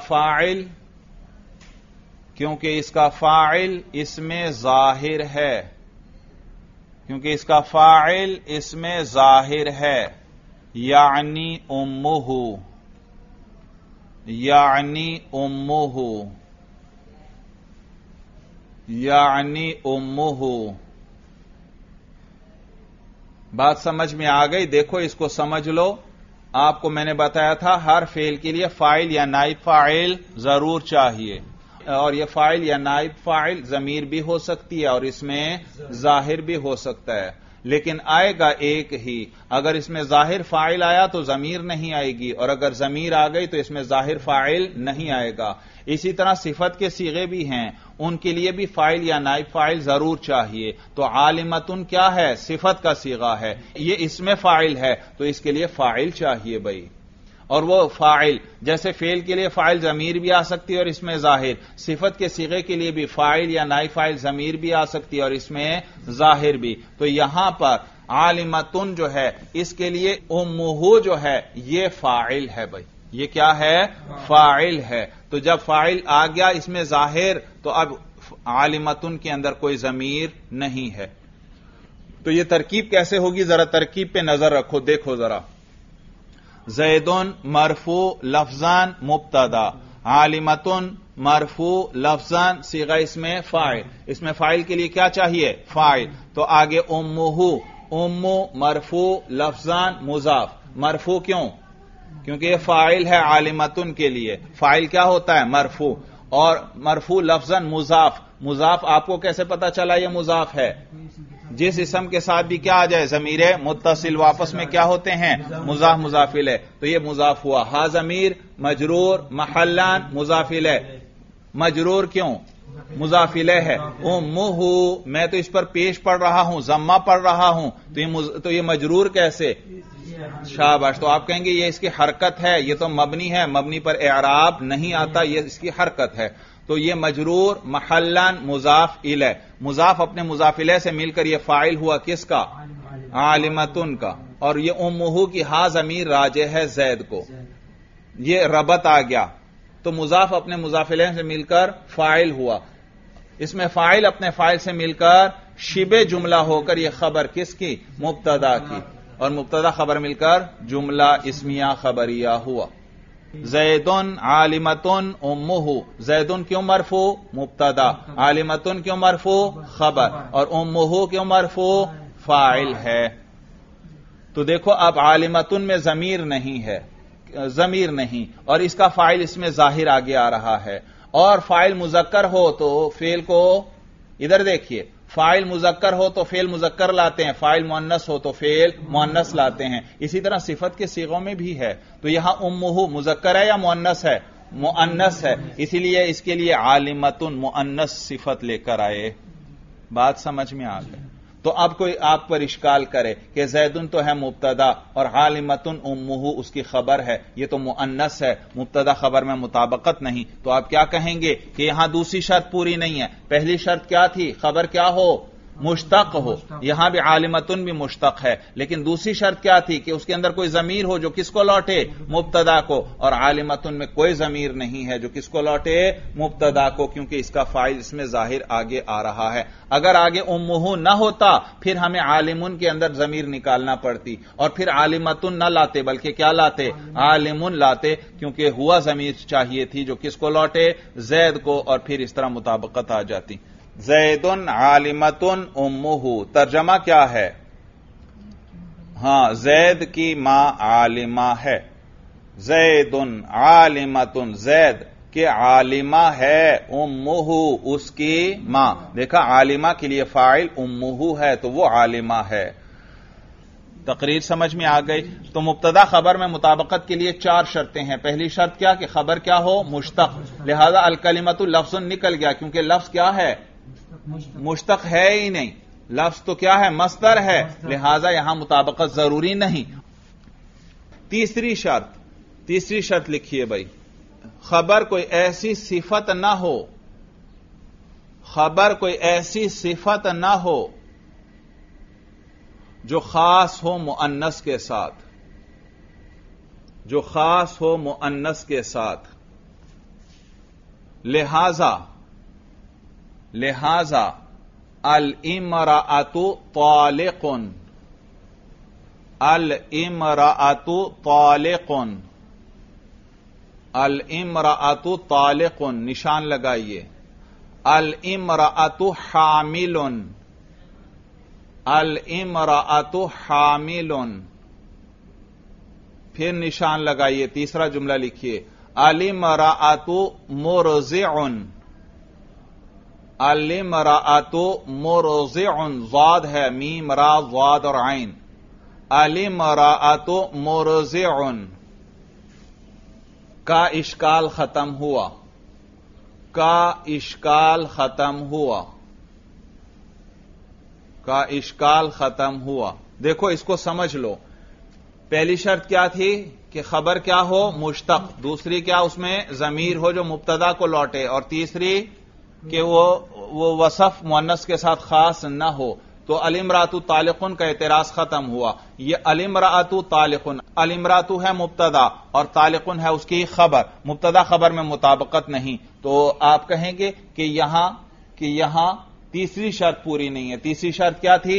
فاعل اس میں ظاہر ہے، کیونکہ اس کا فاعل اس میں ظاہر ہے، یعنی امہ، یعنی امہ، یعنی امہ۔ بات سمجھ میں آ گئی؟ دیکھو اس کو سمجھ لو۔ آپ کو میں نے بتایا تھا ہر فعل کے لیے فاعل یا نائب فاعل ضرور چاہیے، اور یہ فاعل یا نائب فاعل ضمیر بھی ہو سکتی ہے اور اس میں ظاہر بھی ہو سکتا ہے، لیکن آئے گا ایک ہی۔ اگر اس میں ظاہر فاعل آیا تو ضمیر نہیں آئے گی، اور اگر ضمیر آ گئی تو اس میں ظاہر فاعل نہیں آئے گا۔ اسی طرح صفت کے صیغے بھی ہیں، ان کے لیے بھی فاعل یا نائب فاعل ضرور چاہیے۔ تو عالمتن کیا ہے؟ صفت کا صیغہ ہے، یہ اس میں فاعل ہے تو اس کے لیے فاعل چاہیے بھائی۔ اور وہ فاعل جیسے فعل کے لیے فاعل ضمیر بھی آ سکتی ہے اور اس میں ظاہر، صفت کے صیغے کے لیے بھی فاعل یا نائب فاعل ضمیر بھی آ سکتی ہے اور اس میں ظاہر بھی۔ تو یہاں پر عالمتن جو ہے اس کے لیے امہ جو ہے یہ فاعل ہے بھائی، یہ کیا ہے؟ فاعل ہے۔ تو جب فاعل آ گیا اس میں ظاہر تو اب عالمتن کے اندر کوئی ضمیر نہیں ہے۔ تو یہ ترکیب کیسے ہوگی؟ ذرا ترکیب پہ نظر رکھو، دیکھو ذرا۔ زیدن مرفوع لفظان مبتدا، عالمتن مرفوع لفظان صیغہ اس میں فاعل، اس میں فاعل کے لیے کیا چاہیے؟ فاعل۔ تو آگے امہ، ام مرفوع لفظان مضاف، مرفوع کیوں؟ کیونکہ یہ فاعل ہے عالمتن کے لیے، فاعل کیا ہوتا ہے؟ مرفوع، اور مرفوع لفظاً مضاف، مضاف آپ کو کیسے پتا چلا یہ مضاف ہے؟ جس اسم کے ساتھ بھی کیا آ جائے ضمیر متصل، واپس میں کیا ہوتے ہیں؟ مضاف مضاف الیہ، تو یہ مضاف ہوا۔ ہا ضمیر مجرور محلان مضاف الیہ، مجرور کیوں؟ مضاف الیہ ہے۔ امہ میں تو اس پر پیش پڑھ رہا ہوں، ضمہ پڑھ رہا ہوں، تو یہ مجرور کیسے؟ شاباش۔ تو آپ کہیں گے یہ اس کی حرکت ہے، یہ تو مبنی ہے، مبنی پر اعراب نہیں آتا، یہ اس کی حرکت ہے۔ تو یہ مجرور محلان مضاف الیہ، مضاف اپنے مضاف الیہ سے مل کر یہ فاعل ہوا کس کا؟ عالمتن کا۔ اور یہ امہ کی ہا ضمیر راجع ہے زید کو، یہ ربط آ گیا تو مضاف اپنے مضاف الیہ سے مل کر فاعل ہوا، اس میں فاعل اپنے فاعل سے مل کر شبہ جملہ ہو کر یہ خبر کس کی؟ مبتدا کی، اور مبتدا خبر مل کر جملہ اسمیہ خبریہ ہوا۔ زیدن عالمتن امہ، زیدن کیوں مرفوع؟ مبتدا، عالمتن کیوں مرفوع؟ خبر، اور امہ کیوں مرفوع؟ فاعل ہے۔ تو دیکھو اب عالمتن میں ضمیر نہیں ہے، ضمیر نہیں، اور اس کا فاعل اس میں ظاہر آگے آ رہا ہے، اور فاعل مذکر ہو تو فعل کو ادھر دیکھیے، فاعل مذکر ہو تو فعل مذکر لاتے ہیں، فاعل مؤنث ہو تو فعل مؤنث لاتے ہیں۔ اسی طرح صفت کے صیغوں میں بھی ہے۔ تو یہاں امہ مذکر ہے یا مؤنث ہے؟ مؤنث ہے، اسی لیے اس کے لیے عالمتن مؤنث صفت لے کر آئے۔ بات سمجھ میں آ گئی؟ تو اب کوئی آپ پر اشکال کرے کہ زیدن تو ہے مبتدا اور عالمتن امہ اس کی خبر ہے، یہ تو مؤنث ہے، مبتدا خبر میں مطابقت نہیں، تو آپ کیا کہیں گے کہ یہاں دوسری شرط پوری نہیں ہے۔ پہلی شرط کیا تھی؟ خبر کیا ہو؟ مشتق ہو. یہاں بھی عالمتن بھی مشتق ہے، لیکن دوسری شرط کیا تھی کہ اس کے اندر کوئی ضمیر ہو جو کس کو لوٹے؟ مبتدا کو. اور عالمتن میں کوئی ضمیر نہیں ہے جو کس کو لوٹے؟ مبتدا کو، کیونکہ اس کا فاعل اس میں ظاہر آگے آ رہا ہے. اگر آگے امہ نہ ہوتا پھر ہمیں عالمن کے اندر ضمیر نکالنا پڑتی، اور پھر عالمتن نہ لاتے بلکہ کیا لاتے؟ عالمن لاتے، کیونکہ ہوا ضمیر چاہیے تھی جو کس کو لوٹے؟ زید کو، اور پھر اس طرح مطابقت آ جاتی. زید عالمۃ امہ. ترجمہ کیا ہے؟ ہاں، زید کی ماں عالمہ ہے. زید عالمۃ، زید کہ عالمہ ہے امہ، اس کی ماں. دیکھا، عالمہ کے لیے فاعل امہ ہے تو وہ عالمہ ہے. تقریر سمجھ میں آ گئی؟ تو مبتدا خبر میں مطابقت کے لیے 4 شرطیں ہیں. پہلی شرط کیا کہ خبر کیا ہو؟ مشتق. لہذا الکلمۃ لفظ نکل گیا، کیونکہ لفظ کیا ہے؟ مشتق ہے ہی نہیں. لفظ تو کیا ہے؟ مصدر ہے، لہذا یہاں مطابقت ضروری نہیں. تیسری شرط لکھیے بھائی، خبر کوئی ایسی صفت نہ ہو، خبر کوئی ایسی صفت نہ ہو جو خاص ہو مؤنث کے ساتھ، جو خاص ہو مؤنث کے ساتھ. لہذا الامرأۃ طالق، الامرأۃ طالق، الامرأۃ طالق نشان لگائیے. الامرأۃ حامل، الامرأۃ حامل، پھر نشان لگائیے. تیسرا جملہ لکھیے. الامرأۃ مرضع، الامرأۃ مرضع، ضاد ہے، میم را ضاد اور عین. الامرأۃ مرضع کا اشکال ختم ہوا، کا اشکال ختم ہوا، کا اشکال ختم ہوا. دیکھو اس کو سمجھ لو. پہلی شرط کیا تھی کہ خبر کیا ہو؟ مشتق. دوسری کیا؟ اس میں ضمیر ہو جو مبتدا کو لوٹے. اور تیسری کہ وہ وصف مؤنث کے ساتھ خاص نہ ہو. تو الامرأۃ طالق کا اعتراض ختم ہوا. یہ الامرأۃ طالق، الامرأۃ ہے مبتدا اور طالق ہے اس کی خبر. مبتدا خبر میں مطابقت نہیں، تو آپ کہیں گے کہ یہاں تیسری شرط پوری نہیں ہے. تیسری شرط کیا تھی؟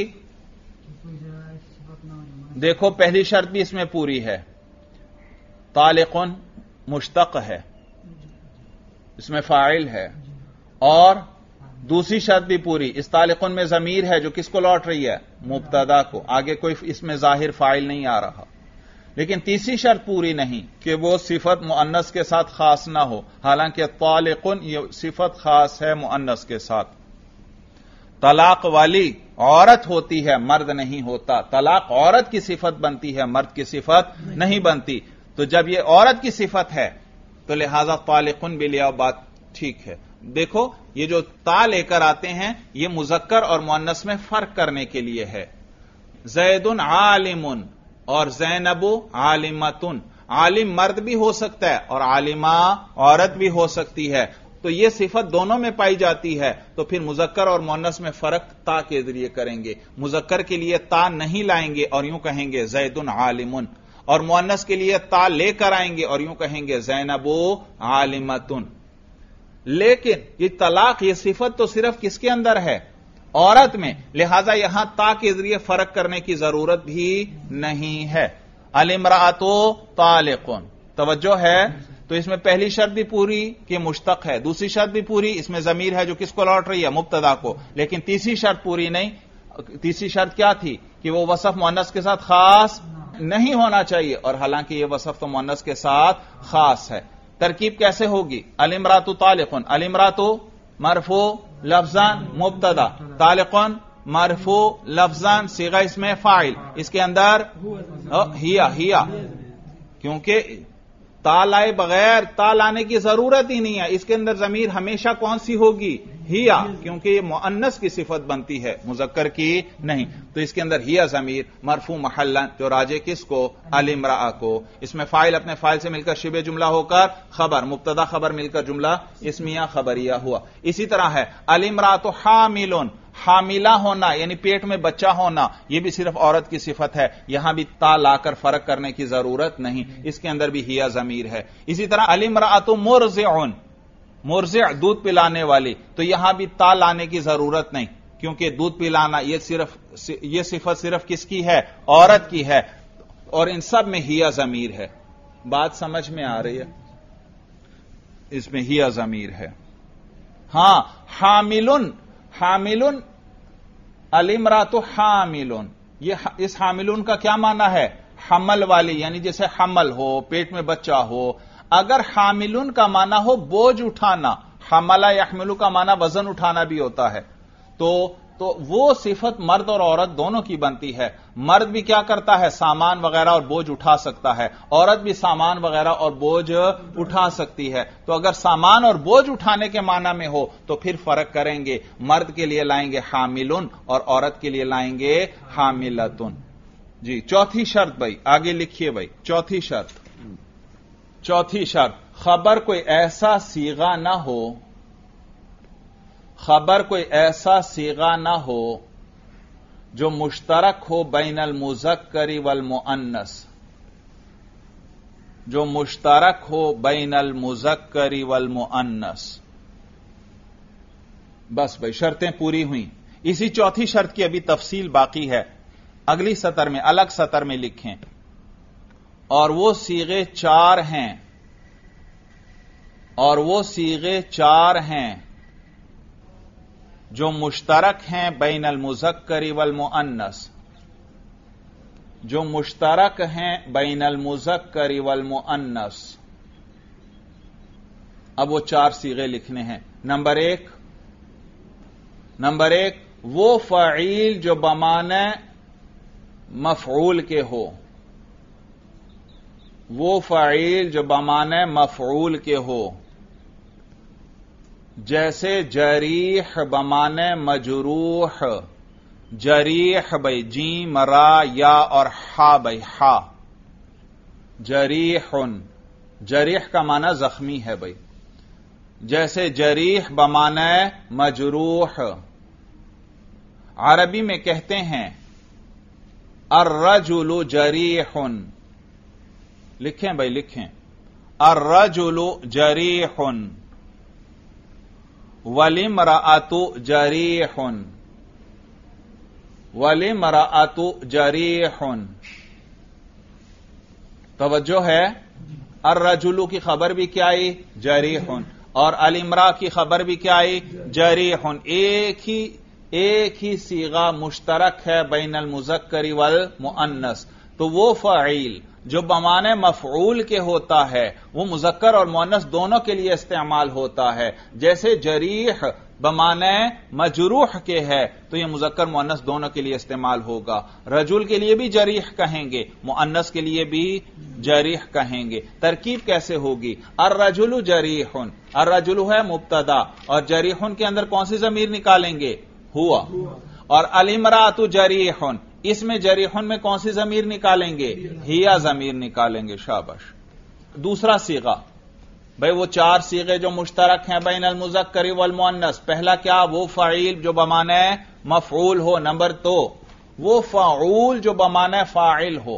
دیکھو پہلی شرط بھی اس میں پوری ہے، طالق مشتق ہے، اس میں فاعل ہے. اور دوسری شرط بھی پوری، اس طالق میں ضمیر ہے جو کس کو لوٹ رہی ہے؟ مبتدا کو. آگے کوئی اس میں ظاہر فاعل نہیں آ رہا. لیکن تیسری شرط پوری نہیں کہ وہ صفت مؤنث کے ساتھ خاص نہ ہو، حالانکہ طالق یہ صفت خاص ہے مؤنث کے ساتھ. طلاق والی عورت ہوتی ہے، مرد نہیں ہوتا. طلاق عورت کی صفت بنتی ہے، مرد کی صفت نہیں بنتی. تو جب یہ عورت کی صفت ہے تو لہذا طالقن بھی لیا، بات ٹھیک ہے. دیکھو یہ جو تا لے کر آتے ہیں یہ مذکر اور مؤنث میں فرق کرنے کے لیے ہے. زید عالم اور زینب عالمۃ. عالم مرد بھی ہو سکتا ہے اور عالمہ عورت بھی ہو سکتی ہے. تو یہ صفت دونوں میں پائی جاتی ہے، تو پھر مذکر اور مؤنث میں فرق تا کے ذریعے کریں گے. مذکر کے لیے تا نہیں لائیں گے اور یوں کہیں گے زید عالم، اور مؤنث کے لیے تا لے کر آئیں گے اور یوں کہیں گے زینب عالمۃ. لیکن یہ طلاق، یہ صفت تو صرف کس کے اندر ہے؟ عورت میں. لہذا یہاں تا کے ذریعے فرق کرنے کی ضرورت بھی نہیں ہے. الامرأۃ طالق، توجہ ہے. تو اس میں پہلی شرط بھی پوری کہ مشتق ہے، دوسری شرط بھی پوری اس میں ضمیر ہے جو کس کو لوٹ رہی ہے؟ مبتدا کو. لیکن تیسری شرط پوری نہیں. تیسری شرط کیا تھی کہ وہ وصف مؤنث کے ساتھ خاص نہیں ہونا چاہیے، اور حالانکہ یہ وصف تو مؤنث کے ساتھ خاص ہے. ترکیب کیسے ہوگی؟ الامرأۃ طالق، الامرأۃ مرفوع لفظان مبتدا، طالق مرفوع لفظان صیغہ اس میں فاعل، اس کے اندر ہیا، کیونکہ تا لائے بغیر تا لانے کی ضرورت ہی نہیں ہے. اس کے اندر ضمیر ہمیشہ کون سی ہوگی؟ ہیا، کیونکہ یہ مؤنث کی صفت بنتی ہے، مذکر کی نہیں. تو اس کے اندر ہیا ضمیر مرفوع محلا جو راجع کس کو؟ الامرأہ کو. اس میں فاعل اپنے فاعل سے مل کر شبہ جملہ ہو کر خبر، مبتدا خبر مل کر جملہ اسمیہ خبریہ ہوا. اسی طرح ہے الامرأۃ حامل، حاملہ ہونا یعنی پیٹ میں بچہ ہونا یہ بھی صرف عورت کی صفت ہے، یہاں بھی تا لا کر فرق کرنے کی ضرورت نہیں، اس کے اندر بھی ہیا ضمیر ہے۔ اسی طرح الامرأۃ مرضع، مرضع دودھ پلانے والی، تو یہاں بھی تا لانے کی ضرورت نہیں، کیونکہ دودھ پلانا یہ صفت صرف کس کی ہے؟ عورت کی ہے، اور ان سب میں ہیا ضمیر ہے۔ بات سمجھ میں آ رہی ہے؟ اس میں ہیا ضمیر ہے۔ ہاں حاملن، حاملن الامرأۃ حاملن، یہ اس حاملن کا کیا معنی ہے؟ حمل والی، یعنی جیسے حمل ہو، پیٹ میں بچہ ہو۔ اگر حاملن کا معنی ہو بوجھ اٹھانا، حملہ یحملو کا معنی وزن اٹھانا بھی ہوتا ہے، تو وہ صفت مرد اور عورت دونوں کی بنتی ہے۔ مرد بھی کیا کرتا ہے؟ سامان وغیرہ اور بوجھ اٹھا سکتا ہے، عورت بھی سامان وغیرہ اور بوجھ اٹھا سکتی ہے۔ تو اگر سامان اور بوجھ اٹھانے کے معنی میں ہو تو پھر فرق کریں گے، مرد کے لیے لائیں گے حاملن اور عورت کے لیے لائیں گے حاملتن۔ جی چوتھی شرط بھائی آگے لکھیے بھائی، چوتھی شرط خبر کوئی ایسا صیغہ نہ ہو، خبر کوئی ایسا صیغہ نہ ہو جو مشترک ہو بین المذکر والمؤنث، جو مشترک ہو بین المذکر والمؤنث۔ بس بھائی شرطیں پوری ہوئیں۔ اسی چوتھی شرط کی ابھی تفصیل باقی ہے، اگلی سطر میں الگ سطر میں لکھیں۔ اور وہ صیغے چار ہیں جو مشترک ہیں بین المذکر والمؤنث، جو مشترک ہیں بین المذکر والمؤنث۔ اب وہ چار صیغے لکھنے ہیں۔ نمبر ایک وہ فعیل جو بمعنی مفعول کے ہو، وہ فعیل جو بمعنی مفعول کے ہو، جیسے جریح بمعنی مجروح، جریح بھائی جیم را یا اور ہا بھائی ہا، جریح، جریح کا معنی زخمی ہے بھائی، جیسے جریح بمعنی مجروح۔ عربی میں کہتے ہیں الرجل جریح، لکھیں بھائی لکھیں، الرجل جریح والامرأۃ جریح، والامرأۃ جریح۔ توجہ ہے، الرجل کی خبر بھی کیا آئی؟ جریح، اور الامرأہ کی خبر بھی کیا آئی؟ جریح۔ ایک ہی صیغہ مشترک ہے بین المذکر والمؤنث، تو وہ فعیل جو بمعنی مفعول کے ہوتا ہے وہ مذکر اور مؤنث دونوں کے لیے استعمال ہوتا ہے۔ جیسے جریح بمعنی مجروح کے ہے تو یہ مذکر مؤنث دونوں کے لیے استعمال ہوگا۔ رجل کے لیے بھی جریح کہیں گے، مؤنث کے لیے بھی جریح کہیں گے۔ ترکیب کیسے ہوگی؟ الرجل جریح، الرجل ہے مبتدا اور جریح کے اندر کون سی ضمیر نکالیں گے؟ ہوا۔ اور الامرأۃ جریح، اس میں جریحن میں کون سی ضمیر نکالیں گے؟ ہیا ضمیر نکالیں گے۔ شاباش۔ دوسرا صیغہ بھئی وہ چار صیغے جو مشترک ہیں بین المذکر والمؤنث، پہلا کیا؟ وہ فعیل جو بمعنی مفعول ہو۔ نمبر دو وہ فعول جو بمعنی فاعل ہو،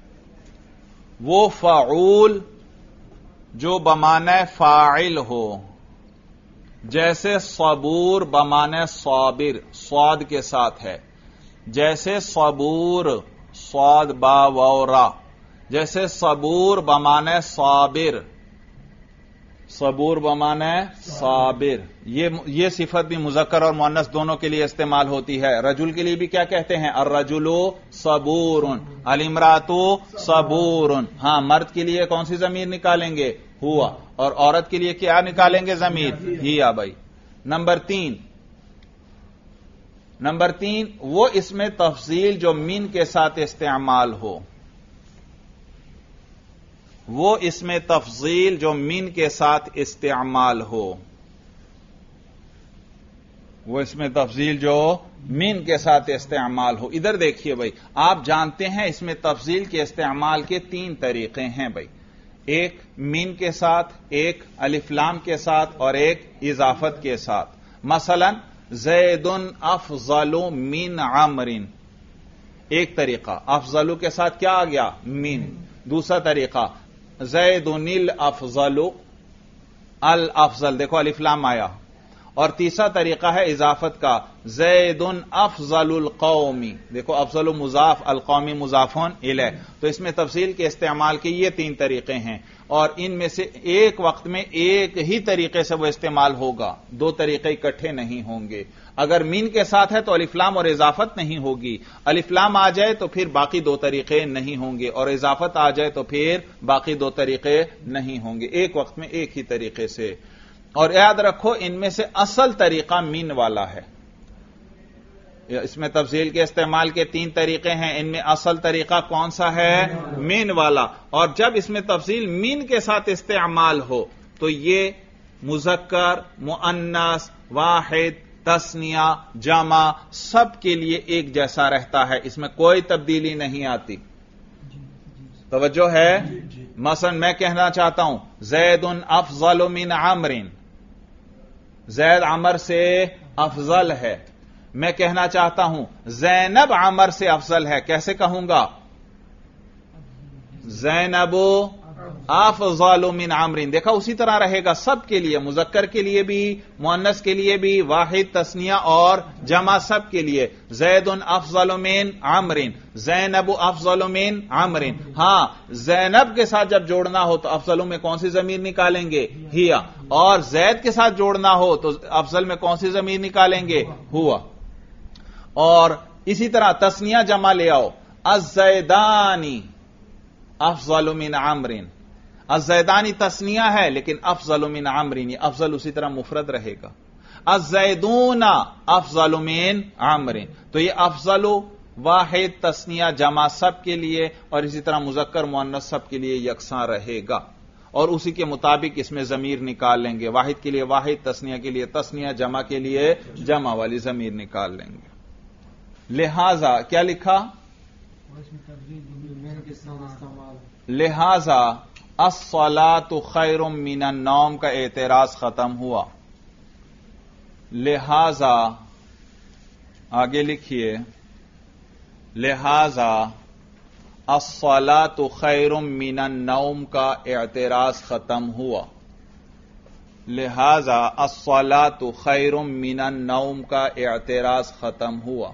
وہ فعول جو بمعنی فاعل ہو، جیسے صبور بمعنی صابر، صاد کے ساتھ ہے، جیسے صبور صاد با واو را، جیسے صبور بمعنی صابر، صبور بمعنی صابر۔ یہ صفت بھی مذکر اور مؤنث دونوں کے لیے استعمال ہوتی ہے۔ رجل کے لیے بھی کیا کہتے ہیں؟ الرجل صبور، الامرأۃ صبور۔ ہاں مرد کے لیے کون سی ضمیر نکالیں گے؟ ہوا۔ اور عورت کے لیے کیا نکالیں گے ضمیر؟ ہیا بھائی۔ نمبر تین وہ اس میں تفضیل جو من کے ساتھ استعمال ہو، وہ اس میں تفضیل جو من کے ساتھ استعمال ہو، وہ اس میں تفضیل جو من کے ساتھ استعمال ہو۔ ادھر دیکھیے بھائی، آپ جانتے ہیں اس میں تفضیل کے استعمال کے تین طریقے ہیں بھائی، ایک من کے ساتھ، ایک الف لام کے ساتھ اور ایک اضافت کے ساتھ۔ مثلا زیدن افضل من عمر، ایک طریقہ افضل کے ساتھ کیا آ گیا؟ من. دوسرا طریقہ زیدن الافضل، الافضل دیکھو الف لام آیا. اور تیسرا طریقہ ہے اضافت کا، زید افضل القومی، دیکھو افضل مضاف القومی مضافون الیہ. تو اس میں تفصیل کے استعمال کے یہ تین طریقے ہیں، اور ان میں سے ایک وقت میں ایک ہی طریقے سے وہ استعمال ہوگا، دو طریقے اکٹھے نہیں ہوں گے. اگر مین کے ساتھ ہے تو الف لام اور اضافت نہیں ہوگی، الف لام آ جائے تو پھر باقی دو طریقے نہیں ہوں گے، اور اضافت آ جائے تو پھر باقی دو طریقے نہیں ہوں گے، ایک وقت میں ایک ہی طریقے سے. اور یاد رکھو ان میں سے اصل طریقہ مین والا ہے. اس میں تفصیل کے استعمال کے تین طریقے ہیں، ان میں اصل طریقہ کون سا ہے؟ مین والا. اور جب اس میں تفصیل مین کے ساتھ استعمال ہو تو یہ مذکر، مؤنث، واحد، تثنیہ، جمع سب کے لیے ایک جیسا رہتا ہے، اس میں کوئی تبدیلی نہیں آتی. توجہ ہے؟ مثلا میں کہنا چاہتا ہوں زید افضل من عمر، زید عمر سے افضل ہے. میں کہنا چاہتا ہوں زینب عمر سے افضل ہے، کیسے کہوں گا؟ زینب افضل من عمر. دیکھا اسی طرح رہے گا سب کے لیے، مذکر کے لیے بھی، مؤنث کے لیے بھی، واحد، تثنیہ اور جمع سب کے لیے. زید افضل من عمر، زینب افضل من عمر. ہاں زینب کے ساتھ جب جوڑنا ہو تو افضل میں کون سی ضمیر نکالیں گے؟ ہیا. اور زید کے ساتھ جوڑنا ہو تو افضل میں کون سی ضمیر نکالیں گے؟ ہوا. اور اسی طرح تثنیہ جمع لے آؤ، الزیدانی افضل من عمر. الزیدانی تثنیہ ہے لیکن افضل من عمر، افضل اسی طرح مفرد رہے گا. الزیدون افضل من عمر. تو یہ افضل واحد، تثنیہ، جمع سب کے لیے، اور اسی طرح مذکر مؤنث سب کے لیے یکساں رہے گا. اور اسی کے مطابق اس میں ضمیر نکال لیں گے، واحد کے لیے واحد، تثنیہ کے لیے تثنیہ، جمع کے لیے جمع والی ضمیر نکال لیں گے. لہذا کیا لکھا؟ لہذا الصلاۃ خیر من النوم کا اعتراض ختم ہوا. لہذا آگے لکھیے، لہذا الصلاۃ خیر من النوم کا اعتراض ختم ہوا. لہذا الصلاۃ خیر من النوم کا اعتراض ختم ہوا.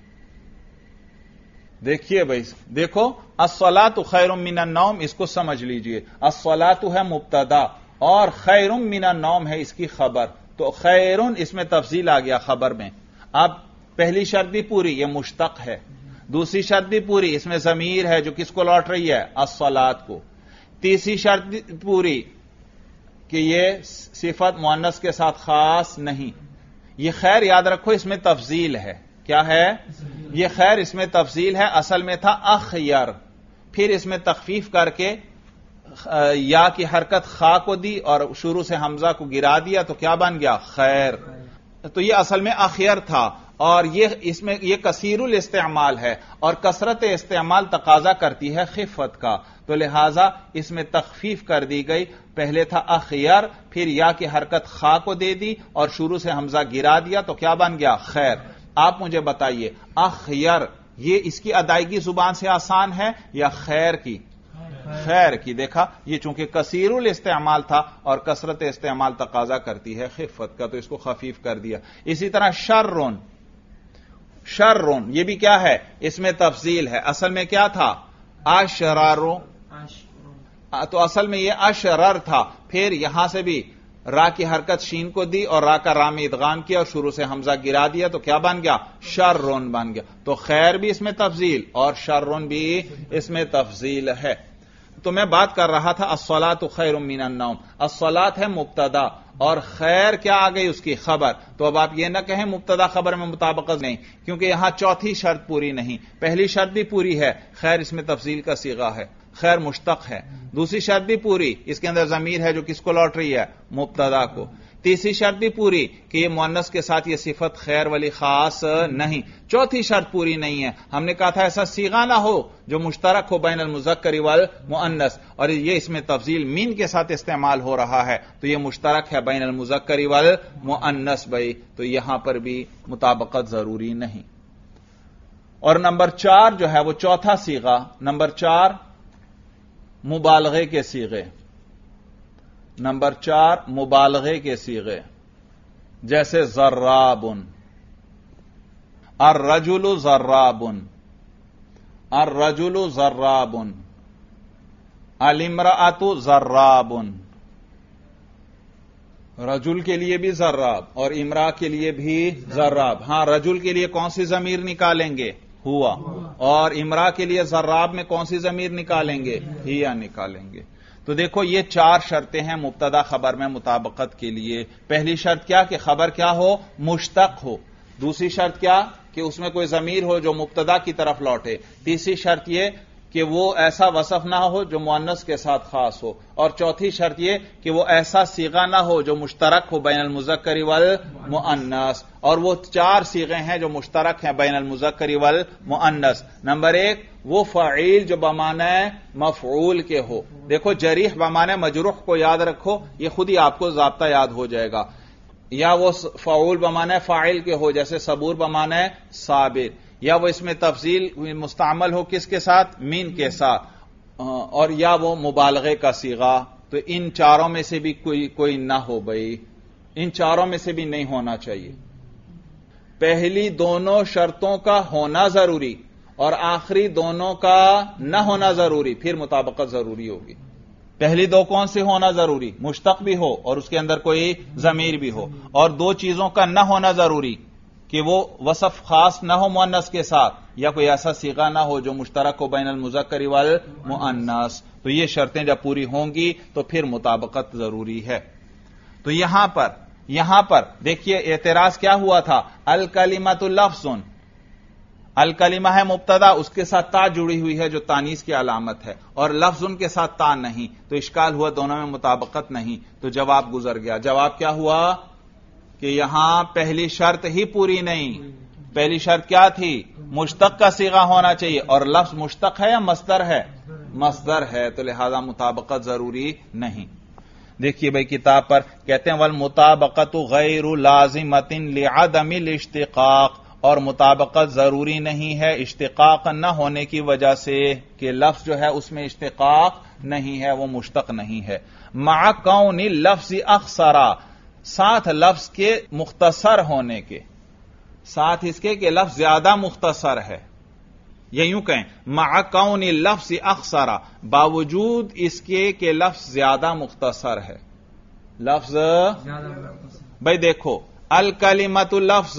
دیکھیے بھائی، دیکھو الصلاۃ خیر من النوم، اس کو سمجھ لیجئے. الصلاۃ ہے مبتدا اور خیر من النوم ہے اس کی خبر. تو خیرن اس میں تفصیل آ گیا خبر میں. اب پہلی شرط بھی پوری، یہ مشتق ہے. دوسری شرط بھی پوری، اس میں ضمیر ہے جو کس کو لوٹ رہی ہے؟ الصلاۃ کو. تیسری شرط بھی پوری کہ یہ صفت مؤنث کے ساتھ خاص نہیں. یہ خیر یاد رکھو اس میں تفضیل ہے. کیا ہے یہ خیر؟ اس میں تفضیل ہے. اصل میں تھا اخیر، پھر اس میں تخفیف کر کے یا کی حرکت خا کو دی اور شروع سے حمزہ کو گرا دیا تو کیا بن گیا؟ خیر. تو یہ اصل میں اخیر تھا، اور یہ اس میں یہ کثیر الاستعمال ہے، اور کثرت استعمال تقاضا کرتی ہے خفت کا. تو لہذا اس میں تخفیف کر دی گئی. پہلے تھا اخیر، پھر یا کی حرکت خا کو دے دی اور شروع سے حمزہ گرا دیا تو کیا بن گیا؟ خیر. آپ مجھے بتائیے اخیر یہ اس کی ادائیگی زبان سے آسان ہے یا خیر کی؟ خیر کی. دیکھا یہ چونکہ کثیر الاستعمال تھا اور کثرت استعمال تقاضا کرتی ہے خفت کا، تو اس کو خفیف کر دیا. اسی طرح شرون، شرون یہ بھی کیا ہے؟ اس میں تفضیل ہے. اصل میں کیا تھا؟ اشرارو. تو اصل میں یہ اشرر تھا، پھر یہاں سے بھی را کی حرکت شین کو دی اور را کا را میں ادغام کیا اور شروع سے حمزہ گرا دیا تو کیا بن گیا؟ شرون بن گیا. تو خیر بھی اس میں تفضیل اور شرون بھی اس میں تفضیل ہے. تو میں بات کر رہا تھا الصلاۃ خیر من النوم. الصلاۃ ہے مبتدا اور خیر کیا آ گئی؟ اس کی خبر. تو اب آپ یہ نہ کہیں مبتدا خبر میں مطابقت نہیں، کیونکہ یہاں چوتھی شرط پوری نہیں. پہلی شرط بھی پوری ہے، خیر اس میں تفضیل کا صیغہ ہے، خیر مشتق ہے. دوسری شرط بھی پوری، اس کے اندر ضمیر ہے جو کس کو لوٹ رہی ہے؟ مبتدا کو. تیسری شرط بھی پوری کہ یہ مؤنث کے ساتھ یہ صفت خیر والی خاص نہیں. چوتھی شرط پوری نہیں ہے. ہم نے کہا تھا ایسا صیغہ نہ ہو جو مشترک ہو بین المذکر والمؤنث، اور یہ اس میں تفضیل مین کے ساتھ استعمال ہو رہا ہے تو یہ مشترک ہے بین المذکر والمؤنث بھائی، تو یہاں پر بھی مطابقت ضروری نہیں. اور نمبر 4 جو ہے وہ چوتھا صیغہ، نمبر 4 مبالغے کے صیغے. نمبر 4 مبالغے کے صیغے جیسے ضراب، الرجل ضراب، الرجل ضراب، الامرأۃ ضراب. رجل کے لیے بھی ضراب اور امرأہ کے لیے بھی ضراب. ہاں رجل کے لیے کون سی ضمیر نکالیں گے؟ ہوا. اور امرأہ کے لیے ضراب میں کون سی ضمیر نکالیں گے؟ ہیا نکالیں گے. تو دیکھو یہ 4 شرطیں ہیں مبتدا خبر میں مطابقت کے لیے. پہلی شرط کیا کہ خبر کیا ہو؟ مشتق ہو. دوسری شرط کیا کہ اس میں کوئی ضمیر ہو جو مبتدا کی طرف لوٹے. تیسری شرط یہ کہ وہ ایسا وصف نہ ہو جو مؤنث کے ساتھ خاص ہو. اور چوتھی شرط یہ کہ وہ ایسا صیغہ نہ ہو جو مشترک ہو بین المذکر والمؤنث. اور وہ 4 صیغے ہیں جو مشترک ہیں بین المذکر والمؤنث. نمبر 1 وہ فعیل جو بمعنی مفعول کے ہو. دیکھو جریح بمعنی مجروح کو یاد رکھو، یہ خود ہی آپ کو ضابطہ یاد ہو جائے گا. یا وہ فعول بمعنی فاعل کے ہو جیسے صبور بمعنی صابر. یا وہ اس میں تفضیل مستعمل ہو کس کے ساتھ؟ مین کے ساتھ. اور یا وہ مبالغے کا صیغہ. تو ان 4 میں سے بھی کوئی نہ ہو بھائی، ان 4 میں سے بھی نہیں ہونا چاہیے. پہلی دونوں شرطوں کا ہونا ضروری اور آخری دونوں کا نہ ہونا ضروری، پھر مطابقت ضروری ہوگی. پہلی 2 کون سے ہونا ضروری؟ مشتق بھی ہو اور اس کے اندر کوئی ضمیر بھی ہو. اور 2 چیزوں کا نہ ہونا ضروری کہ وہ وصف خاص نہ ہو مؤنث کے ساتھ، یا کوئی ایسا صیغہ نہ ہو جو مشترک ہو بین المذکر والمؤنث. تو یہ شرطیں جب پوری ہوں گی تو پھر مطابقت ضروری ہے. تو یہاں پر دیکھیے اعتراض کیا ہوا تھا؟ الکلمۃ لفظ. الکلمہ ہے مبتدا، اس کے ساتھ تا جڑی ہوئی ہے جو تانیث کی علامت ہے، اور لفظ ان کے ساتھ تا نہیں. تو اشکال ہوا دونوں میں مطابقت نہیں. تو جواب گزر گیا. جواب کیا ہوا کہ یہاں پہلی شرط ہی پوری نہیں. پہلی شرط کیا تھی؟ مشتق کا صیغہ ہونا چاہیے، اور لفظ مشتق ہے یا مصدر ہے؟ مصدر ہے. تو لہذا مطابقت ضروری نہیں. دیکھیے بھائی کتاب پر کہتے ہیں والمطابقت غیر لازمۃ لعدم الاشتقاق. اور مطابقت ضروری نہیں ہے اشتقاق نہ ہونے کی وجہ سے کہ لفظ جو ہے اس میں اشتقاق نہیں ہے، وہ مشتق نہیں ہے. مع کون اللفظ اخسرا، ساتھ لفظ کے مختصر ہونے کے، ساتھ اس کے کہ لفظ زیادہ مختصر ہے. یا یوں کہیں مع کون اللفظ اخسرا، باوجود اس کے کہ لفظ زیادہ مختصر ہے. لفظ بھائی دیکھو الکلمۃ لفظ،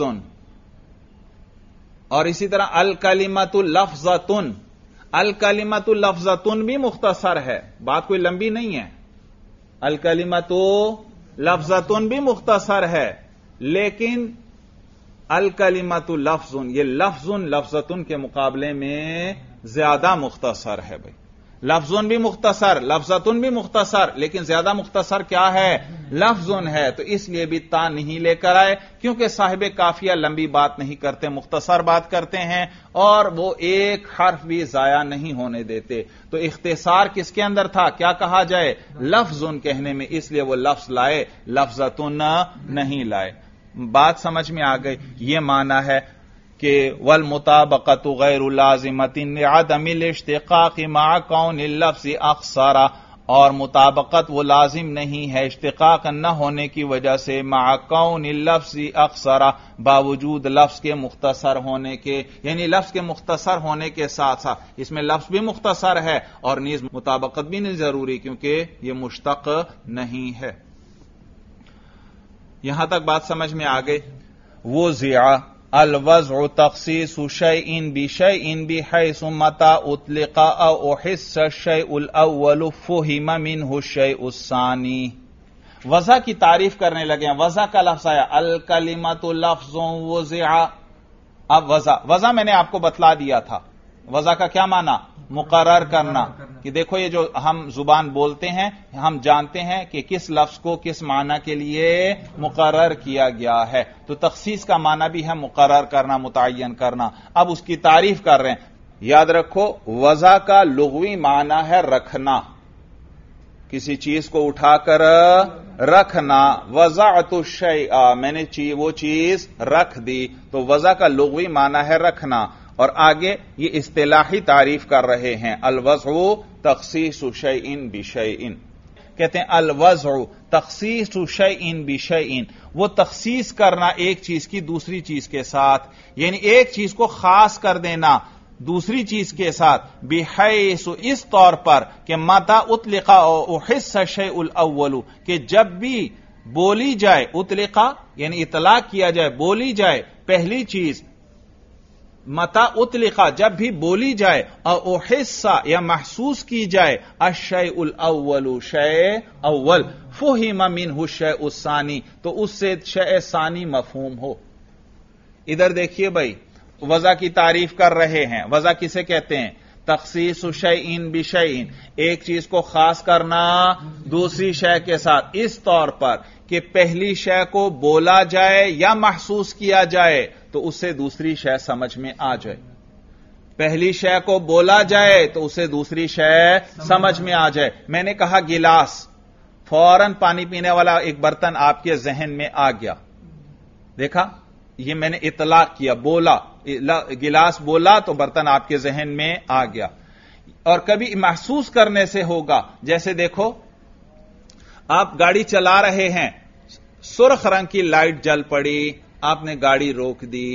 اور اسی طرح الکلمۃ لفظۃ. الکلمۃ لفظۃ بھی مختصر ہے، بات کوئی لمبی نہیں ہے. الکلمۃ لفظۃ بھی مختصر ہے، لیکن الکلمۃ لفظ، یہ لفظ لفظۃ کے مقابلے میں زیادہ مختصر ہے. بھائی لفظ بھی مختصر، لفظۃ بھی مختصر، لیکن زیادہ مختصر کیا ہے؟ لفظ ہے. تو اس لیے بھی تا نہیں لے کر آئے، کیونکہ صاحب قافیہ لمبی بات نہیں کرتے، مختصر بات کرتے ہیں، اور وہ ایک حرف بھی ضائع نہیں ہونے دیتے. تو اختصار کس کے اندر تھا؟ کیا کہا جائے؟ لفظ کہنے میں، اس لیے وہ لفظ لائے، لفظۃ نہیں لائے. بات سمجھ میں آ گئی؟ یہ معنی ہے کہ والمطابقت غیر لازمۃ لعدم الاشتقاق مع کون اللفظ اخسر، اور مطابقت وہ لازم نہیں ہے اشتقاق نہ ہونے کی وجہ سے، مع کون اللفظ اخسر، باوجود لفظ کے مختصر ہونے کے. یعنی لفظ کے مختصر ہونے کے ساتھ ساتھ اس میں لفظ بھی مختصر ہے اور نیز مطابقت بھی نہیں ضروری کیونکہ یہ مشتق نہیں ہے. یہاں تک بات سمجھ میں آ گئی؟ وضع الوضع تخصیص شیء بشیء بحیث متى اطلق او احس الشیء الاول فهم منه الشیء الثانی. وضع کی تعریف کرنے لگے ہیں. وضع کا لفظ آیا الکلمۃ لفظ وضع. اب وضع میں نے آپ کو بتلا دیا تھا. وضع کا کیا معنی؟ مقرر کرنا کہ دیکھو یہ جو ہم زبان بولتے ہیں ہم جانتے ہیں کہ کس لفظ کو کس معنی کے لیے مقرر کیا گیا ہے. تو تخصیص کا معنی بھی ہے مقرر کرنا، متعین کرنا. اب اس کی تعریف کر رہے ہیں. یاد رکھو وضع کا لغوی معنی ہے رکھنا، کسی چیز کو اٹھا کر رکھنا. وضعت الشیء، میں نے وہ چیز رکھ دی. تو وضع کا لغوی معنی ہے رکھنا. اور آگے یہ اصطلاحی تعریف کر رہے ہیں. الوضع تخصیص شیء بشیء. کہتے ہیں الوضع تخصیص شیء بشیء، وہ تخصیص کرنا ایک چیز کی دوسری چیز کے ساتھ، یعنی ایک چیز کو خاص کر دینا دوسری چیز کے ساتھ. بحیث، اس طور پر کہ متا اطلق او احس الشیء الاول، کہ جب بھی بولی جائے، اطلق یعنی اطلاق کیا جائے، بولی جائے پہلی چیز. متا اطلق، جب بھی بولی جائے، او احس یا محسوس کی جائے، الشیء الاول، شیء اول، فہم منہ الشیء الثانی، تو اس سے شیء ثانی مفہوم ہو. ادھر دیکھیے بھائی، وضع کی تعریف کر رہے ہیں. وضع کسے کہتے ہیں؟ تخصیص شیء بشیء، ایک چیز کو خاص کرنا دوسری شے کے ساتھ، اس طور پر کہ پہلی شے کو بولا جائے یا محسوس کیا جائے تو اس سے دوسری شے سمجھ میں آ جائے. پہلی شے کو بولا جائے تو اسے دوسری شے سمجھ میں آ جائے. میں نے کہا گلاس، فوراً پانی پینے والا ایک برتن آپ کے ذہن میں آ گیا. دیکھا، یہ میں نے اطلاق کیا، بولا، گلاس بولا تو برتن آپ کے ذہن میں آ گیا. اور کبھی محسوس کرنے سے ہوگا، جیسے دیکھو آپ گاڑی چلا رہے ہیں، سرخ رنگ کی لائٹ جل پڑی، آپ نے گاڑی روک دی،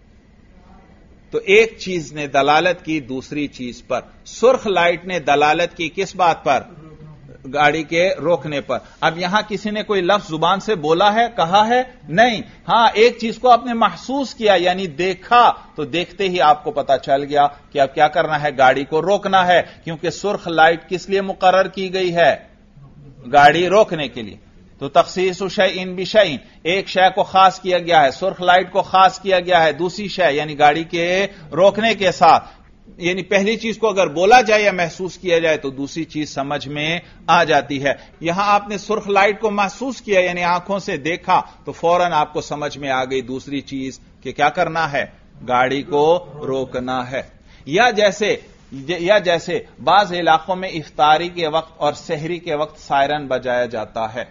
تو ایک چیز نے دلالت کی دوسری چیز پر. سرخ لائٹ نے دلالت کی کس بات پر؟ گاڑی کے روکنے پر. اب یہاں کسی نے کوئی لفظ زبان سے بولا ہے، کہا ہے؟ نہیں. ہاں، ایک چیز کو آپ نے محسوس کیا، یعنی دیکھا، تو دیکھتے ہی آپ کو پتا چل گیا کہ اب کیا کرنا ہے، گاڑی کو روکنا ہے، کیونکہ سرخ لائٹ کس لیے مقرر کی گئی ہے؟ گاڑی روکنے کے لیے. تو تخصیص شیء بشیء، ایک شے کو خاص کیا گیا ہے، سرخ لائٹ کو خاص کیا گیا ہے دوسری شے یعنی گاڑی کے روکنے کے ساتھ. یعنی پہلی چیز کو اگر بولا جائے یا محسوس کیا جائے تو دوسری چیز سمجھ میں آ جاتی ہے. یہاں آپ نے سرخ لائٹ کو محسوس کیا یعنی آنکھوں سے دیکھا تو فوراً آپ کو سمجھ میں آ گئی دوسری چیز کہ کیا کرنا ہے، گاڑی کو روکنا ہے. یا جیسے بعض علاقوں میں افطاری کے وقت اور سحری کے وقت سائرن بجایا جاتا ہے.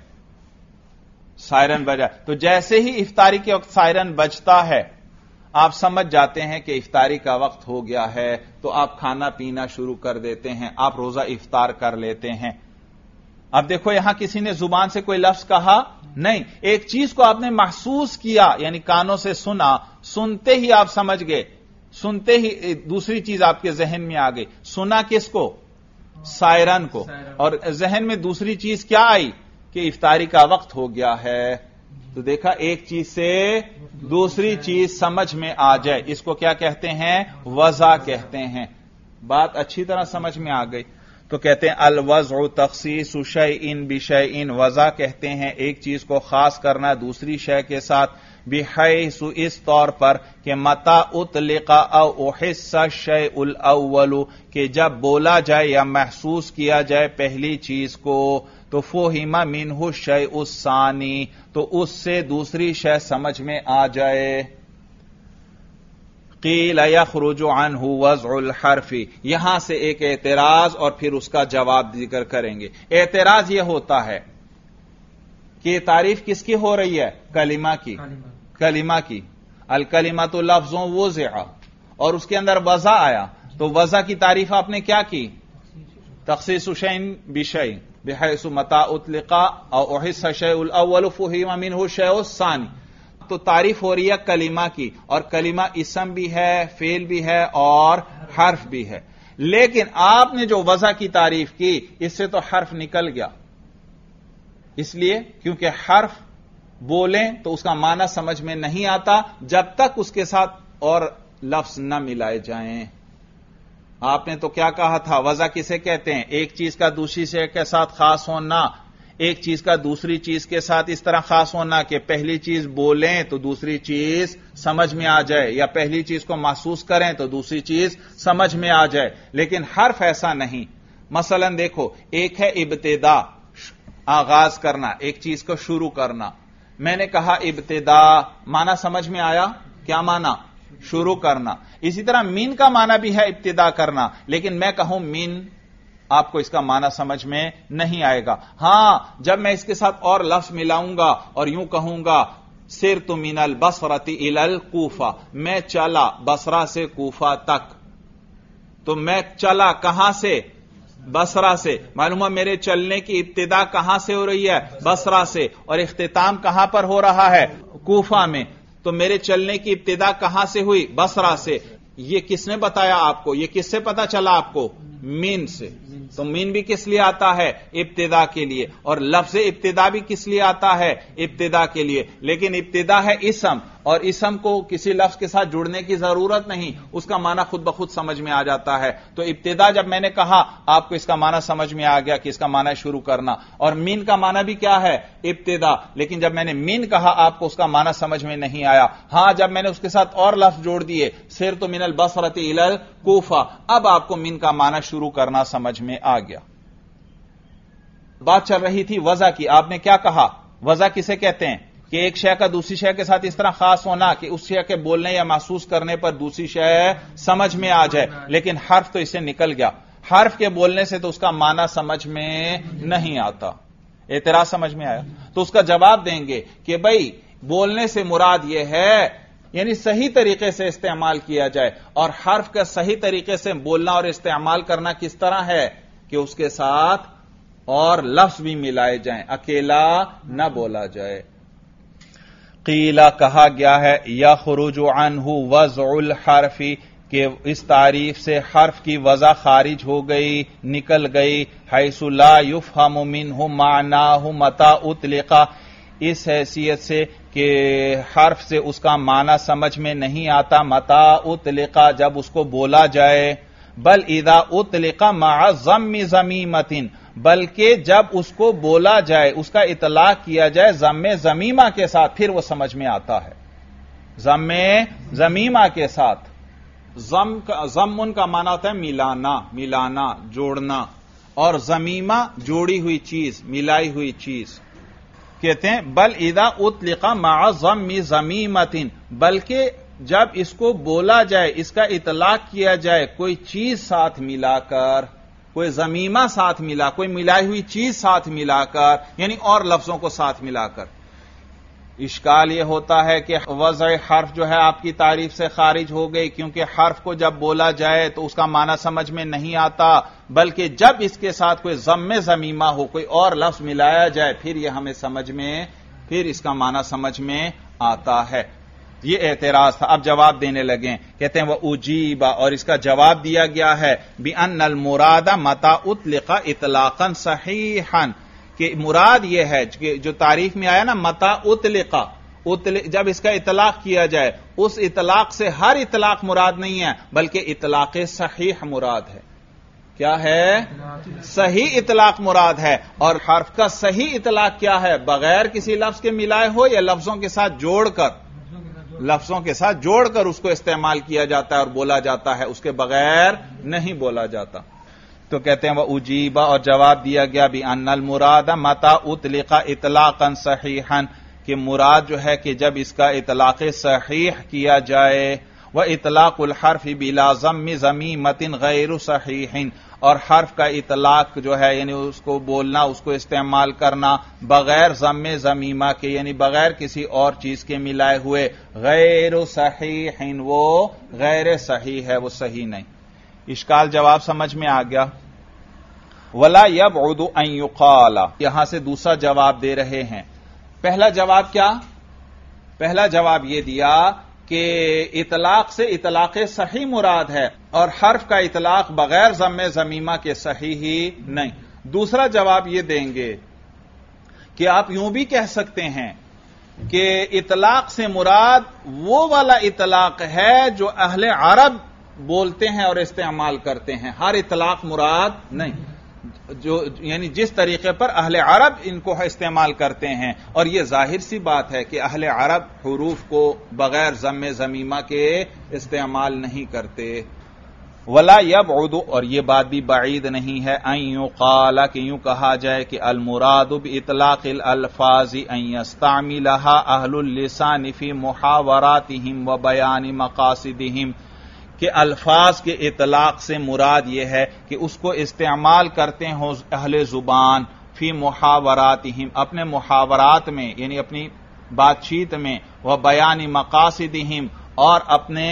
سائرن بجا تو جیسے ہی افطاری کے وقت سائرن بجتا ہے آپ سمجھ جاتے ہیں کہ افطاری کا وقت ہو گیا ہے، تو آپ کھانا پینا شروع کر دیتے ہیں، آپ روزہ افطار کر لیتے ہیں. اب دیکھو یہاں کسی نے زبان سے کوئی لفظ کہا نہیں، ایک چیز کو آپ نے محسوس کیا یعنی کانوں سے سنا، سنتے ہی آپ سمجھ گئے، سنتے ہی دوسری چیز آپ کے ذہن میں آ گئی. سنا کس کو؟ سائرن کو. اور ذہن میں دوسری چیز کیا آئی کہ افطاری کا وقت ہو گیا ہے. تو دیکھا، ایک چیز سے دوسری چیز سمجھ میں آ جائے، اس کو کیا کہتے ہیں؟ وضع کہتے ہیں. بات اچھی طرح سمجھ میں آ گئی. تو کہتے ہیں الوضع تخصیص شیء بشیء، وضع کہتے ہیں ایک چیز کو خاص کرنا دوسری شے کے ساتھ. بحیث، اس طور پر کہ متا اطلق او احس الشیء الاول، کہ جب بولا جائے یا محسوس کیا جائے پہلی چیز کو تو فہم منہ الشیء الثانی، تو اس سے دوسری شے سمجھ میں آ جائے. قیل یخرج عنہ وضع الحرف، یہاں سے ایک اعتراض اور پھر اس کا جواب ذکر کریں گے. اعتراض یہ ہوتا ہے کہ تعریف کس کی ہو رہی ہے؟ کلمہ کی. کلمہ کی. الکلمۃ لفظ وضع، اور اس کے اندر وضع آیا، تو وضع کی تعریف آپ نے کیا کی؟ تخصیص شیء بشیء بحیث متا اطلق او احس الشیء الاول فہم منہ الشیء الثانی. تو تعریف ہو رہی ہے کلمہ کی، اور کلمہ اسم بھی ہے، فعل بھی ہے اور حرف بھی ہے. لیکن آپ نے جو وضع کی تعریف کی اس سے تو حرف نکل گیا، اس لیے کیونکہ حرف بولیں تو اس کا معنی سمجھ میں نہیں آتا جب تک اس کے ساتھ اور لفظ نہ ملائے جائیں. آپ نے تو کیا کہا تھا؟ وضع کسے کہتے ہیں؟ ایک چیز کا دوسری سے کے ساتھ خاص ہونا، ایک چیز کا دوسری چیز کے ساتھ اس طرح خاص ہونا کہ پہلی چیز بولیں تو دوسری چیز سمجھ میں آ جائے، یا پہلی چیز کو محسوس کریں تو دوسری چیز سمجھ میں آ جائے، لیکن حرف ایسا نہیں۔ مثلا دیکھو، ایک ہے ابتدا، آغاز کرنا، ایک چیز کو شروع کرنا۔ میں نے کہا ابتدا، معنی سمجھ میں آیا؟ کیا معنی؟ شروع کرنا۔ اسی طرح مین کا معنی بھی ہے ابتدا کرنا، لیکن میں کہوں مین، آپ کو اس کا معنی سمجھ میں نہیں آئے گا۔ ہاں، جب میں اس کے ساتھ اور لفظ ملاؤں گا اور یوں کہوں گا سرت من البصرۃ الی الکوفہ، میں چلا بصرہ سے کوفہ تک، تو میں چلا کہاں سے؟ بصرہ سے۔ معلوم ہے میرے چلنے کی ابتدا کہاں سے ہو رہی ہے؟ بصرہ سے، اور اختتام کہاں پر ہو رہا ہے؟ کوفہ میں۔ تو میرے چلنے کی ابتدا کہاں سے ہوئی؟ بصرہ سے۔ یہ کس نے بتایا آپ کو؟ یہ کس سے پتا چلا آپ کو؟ مین سے۔ تو مین بھی کس لیے آتا ہے؟ ابتدا کے لیے، اور لفظ ابتدا بھی کس لیے آتا ہے؟ ابتدا کے لیے۔ لیکن ابتدا ہے اسم، اور اسم کو کسی لفظ کے ساتھ جڑنے کی ضرورت نہیں، اس کا معنی خود بخود سمجھ میں آ جاتا ہے۔ تو ابتدا جب میں نے کہا، آپ کو اس کا معنی سمجھ میں آ گیا کہ اس کا معنی شروع کرنا، اور مین کا معنی بھی کیا ہے؟ ابتدا۔ لیکن جب میں نے مین کہا، آپ کو اس کا معنی سمجھ میں نہیں آیا۔ ہاں، جب میں نے اس کے ساتھ اور لفظ جوڑ دیے، سرت من البصرۃ الی الکوفہ، اب آپ کو مین کا معنی شروع کرنا سمجھ میں آ گیا۔ بات چل رہی تھی وضع کی، آپ نے کیا کہا؟ وضع کسے کہتے ہیں؟ کہ ایک شے کا دوسری شے کے ساتھ اس طرح خاص ہونا کہ اس شے کے بولنے یا محسوس کرنے پر دوسری شے سمجھ میں آ جائے، لیکن حرف تو اسے نکل گیا۔ حرف کے بولنے سے تو اس کا معنی سمجھ میں نہیں آتا۔ اعتراض سمجھ میں آیا؟ تو اس کا جواب دیں گے کہ بھائی بولنے سے مراد یہ ہے یعنی صحیح طریقے سے استعمال کیا جائے، اور حرف کا صحیح طریقے سے بولنا اور استعمال کرنا کس طرح ہے کہ اس کے ساتھ اور لفظ بھی ملائے جائیں، اکیلا نہ بولا جائے۔ قیلا کہا گیا ہے یخرج عنہ وضع الحرف، کہ اس تعریف سے حرف کی وضع خارج ہو گئی، نکل گئی، حیث لا یفہم منہ معناہ متى اطلق، اس حیثیت سے کہ حرف سے اس کا معنی سمجھ میں نہیں آتا متى اطلق، جب اس کو بولا جائے، بل اذا اطلق مع ضم ضمیمۃ، بلکہ جب اس کو بولا جائے، اس کا اطلاق کیا جائے ضم ضمیمہ کے ساتھ، پھر وہ سمجھ میں آتا ہے۔ ضم ضمیمہ کے ساتھ، ضم کا معنی ہوتا ہے ملانا، ملانا، جوڑنا، اور ضمیمہ جوڑی ہوئی چیز، ملائی ہوئی چیز کہتے ہیں۔ بل اذا اطلق مع ضم ضمیمۃ، بلکہ جب اس کو بولا جائے، اس کا اطلاق کیا جائے کوئی چیز ساتھ ملا کر، کوئی ضمیمہ ساتھ ملا، کوئی ملائی ہوئی چیز ساتھ ملا کر، یعنی اور لفظوں کو ساتھ ملا کر۔ اشکال یہ ہوتا ہے کہ وضع حرف جو ہے آپ کی تعریف سے خارج ہو گئی، کیونکہ حرف کو جب بولا جائے تو اس کا معنی سمجھ میں نہیں آتا، بلکہ جب اس کے ساتھ کوئی ضم ضمیمہ ہو، کوئی اور لفظ ملایا جائے، پھر یہ ہمیں سمجھ میں، پھر اس کا معنی سمجھ میں آتا ہے۔ یہ اعتراض تھا، اب جواب دینے لگے، کہتے ہیں وہ اجیبا، اور اس کا جواب دیا گیا ہے بِأَنَّ الْمُرَادَ مَتَى اُطْلِقَ اطلاقا صحیحا، کہ مراد یہ ہے کہ جو تعریف میں آیا نا مَتَى اُطْلِقَ، جب اس کا اطلاق کیا جائے، اس اطلاق سے ہر اطلاق مراد نہیں ہے، بلکہ اطلاق صحیح مراد ہے۔ کیا ہے؟ صحیح اطلاق مراد ہے۔ اور حرف کا صحیح اطلاق کیا ہے؟ بغیر کسی لفظ کے ملائے ہو یا لفظوں کے ساتھ جوڑ کر، لفظوں کے ساتھ جوڑ کر اس کو استعمال کیا جاتا ہے اور بولا جاتا ہے، اس کے بغیر نہیں بولا جاتا۔ تو کہتے ہیں وہ اجیبا، اور جواب دیا گیا بِأَنَّ الْمُرَادَ مَتَى اُطْلِقَ اطلاقا صحیحا، کہ مراد جو ہے کہ جب اس کا اطلاق صحیح کیا جائے، وَإِطْلَاقُ الْحَرْفِ بِلَا ضَمِّ ضَمِیمَةٍ غَیْرُ صَحِیحٍ، اور حرف کا اطلاق جو ہے یعنی اس کو بولنا، اس کو استعمال کرنا بغیر ضم ضمیمہ کے، یعنی بغیر کسی اور چیز کے ملائے ہوئے، غیر صحیح، وہ غیر صحیح ہے، وہ صحیح نہیں۔ اشکال جواب سمجھ میں آ گیا؟ وَلَا يَبْعُدُ أَن يُقَالَ، یہاں سے دوسرا جواب دے رہے ہیں۔ پہلا جواب کیا؟ پہلا جواب یہ دیا کہ اطلاق سے اطلاق صحیح مراد ہے، اور حرف کا اطلاق بغیر ضم ضمیمہ کے صحیح ہی نہیں۔ دوسرا جواب یہ دیں گے کہ آپ یوں بھی کہہ سکتے ہیں کہ اطلاق سے مراد وہ والا اطلاق ہے جو اہل عرب بولتے ہیں اور استعمال کرتے ہیں، ہر اطلاق مراد نہیں۔ جو یعنی جس طریقے پر اہل عرب ان کو استعمال کرتے ہیں، اور یہ ظاہر سی بات ہے کہ اہل عرب حروف کو بغیر ضم ضمیمہ کے استعمال نہیں کرتے۔ ولا یبعد، اور یہ بات بھی بعید نہیں ہے، ان یقال کہ یوں کہا جائے کہ المراد باطلاق الالفاظ ان یستعملها اہل اللسان فی محاوراتهم و بیان مقاصدهم، کہ الفاظ کے اطلاق سے مراد یہ ہے کہ اس کو استعمال کرتے ہوں اہل زبان فی محاوراتہم، اپنے محاورات میں یعنی اپنی بات چیت میں، وہ بیان مقاصدہم، اور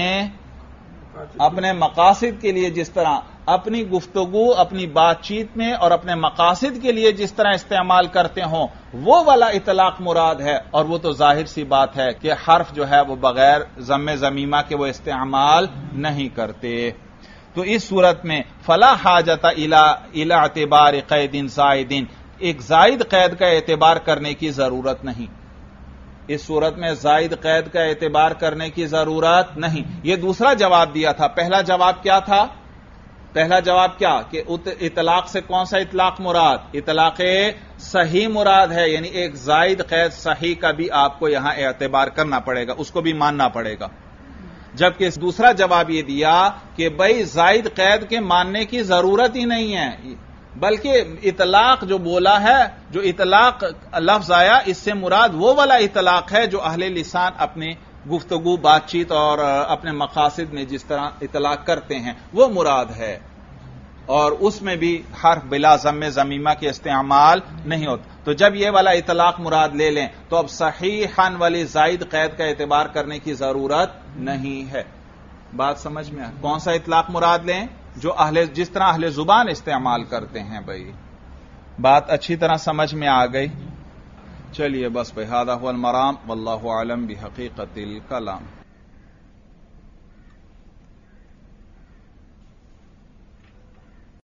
اپنے مقاصد کے لیے جس طرح اپنی گفتگو اپنی بات چیت میں اور اپنے مقاصد کے لیے جس طرح استعمال کرتے ہوں وہ والا اطلاق مراد ہے، اور وہ تو ظاہر سی بات ہے کہ حرف جو ہے وہ بغیر ضم ضمیمہ کے وہ استعمال نہیں کرتے۔ تو اس صورت میں فلا حاجت الی اعتبار قید زائد، ایک زائد قید کا اعتبار کرنے کی ضرورت نہیں، اس صورت میں زائد قید کا اعتبار کرنے کی ضرورت نہیں۔ یہ دوسرا جواب دیا تھا، پہلا جواب کیا تھا؟ پہلا جواب کیا کہ اطلاق سے کون سا اطلاق مراد؟ اطلاق صحیح مراد ہے، یعنی ایک زائد قید صحیح کا بھی آپ کو یہاں اعتبار کرنا پڑے گا، اس کو بھی ماننا پڑے گا۔ جبکہ دوسرا جواب یہ دیا کہ بھائی زائد قید کے ماننے کی ضرورت ہی نہیں ہے، بلکہ اطلاق جو بولا ہے، جو اطلاق لفظ آیا، اس سے مراد وہ والا اطلاق ہے جو اہل لسان اپنے گفتگو بات چیت اور اپنے مقاصد میں جس طرح اطلاق کرتے ہیں وہ مراد ہے، اور اس میں بھی حرف بلا ضم ضمیمہ کے استعمال نہیں ہوتا۔ تو جب یہ والا اطلاق مراد لے لیں تو اب صحیحاً والی زائد قید کا اعتبار کرنے کی ضرورت نہیں ہے۔ بات سمجھ میں کون سا اطلاق مراد لیں؟ جو جس طرح اہل زبان استعمال کرتے ہیں۔ بھائی بات اچھی طرح سمجھ میں آ گئی؟ چلیے بس بھائی، ھذا ھو المرام واللہ اعلم بحقیقت الکلام۔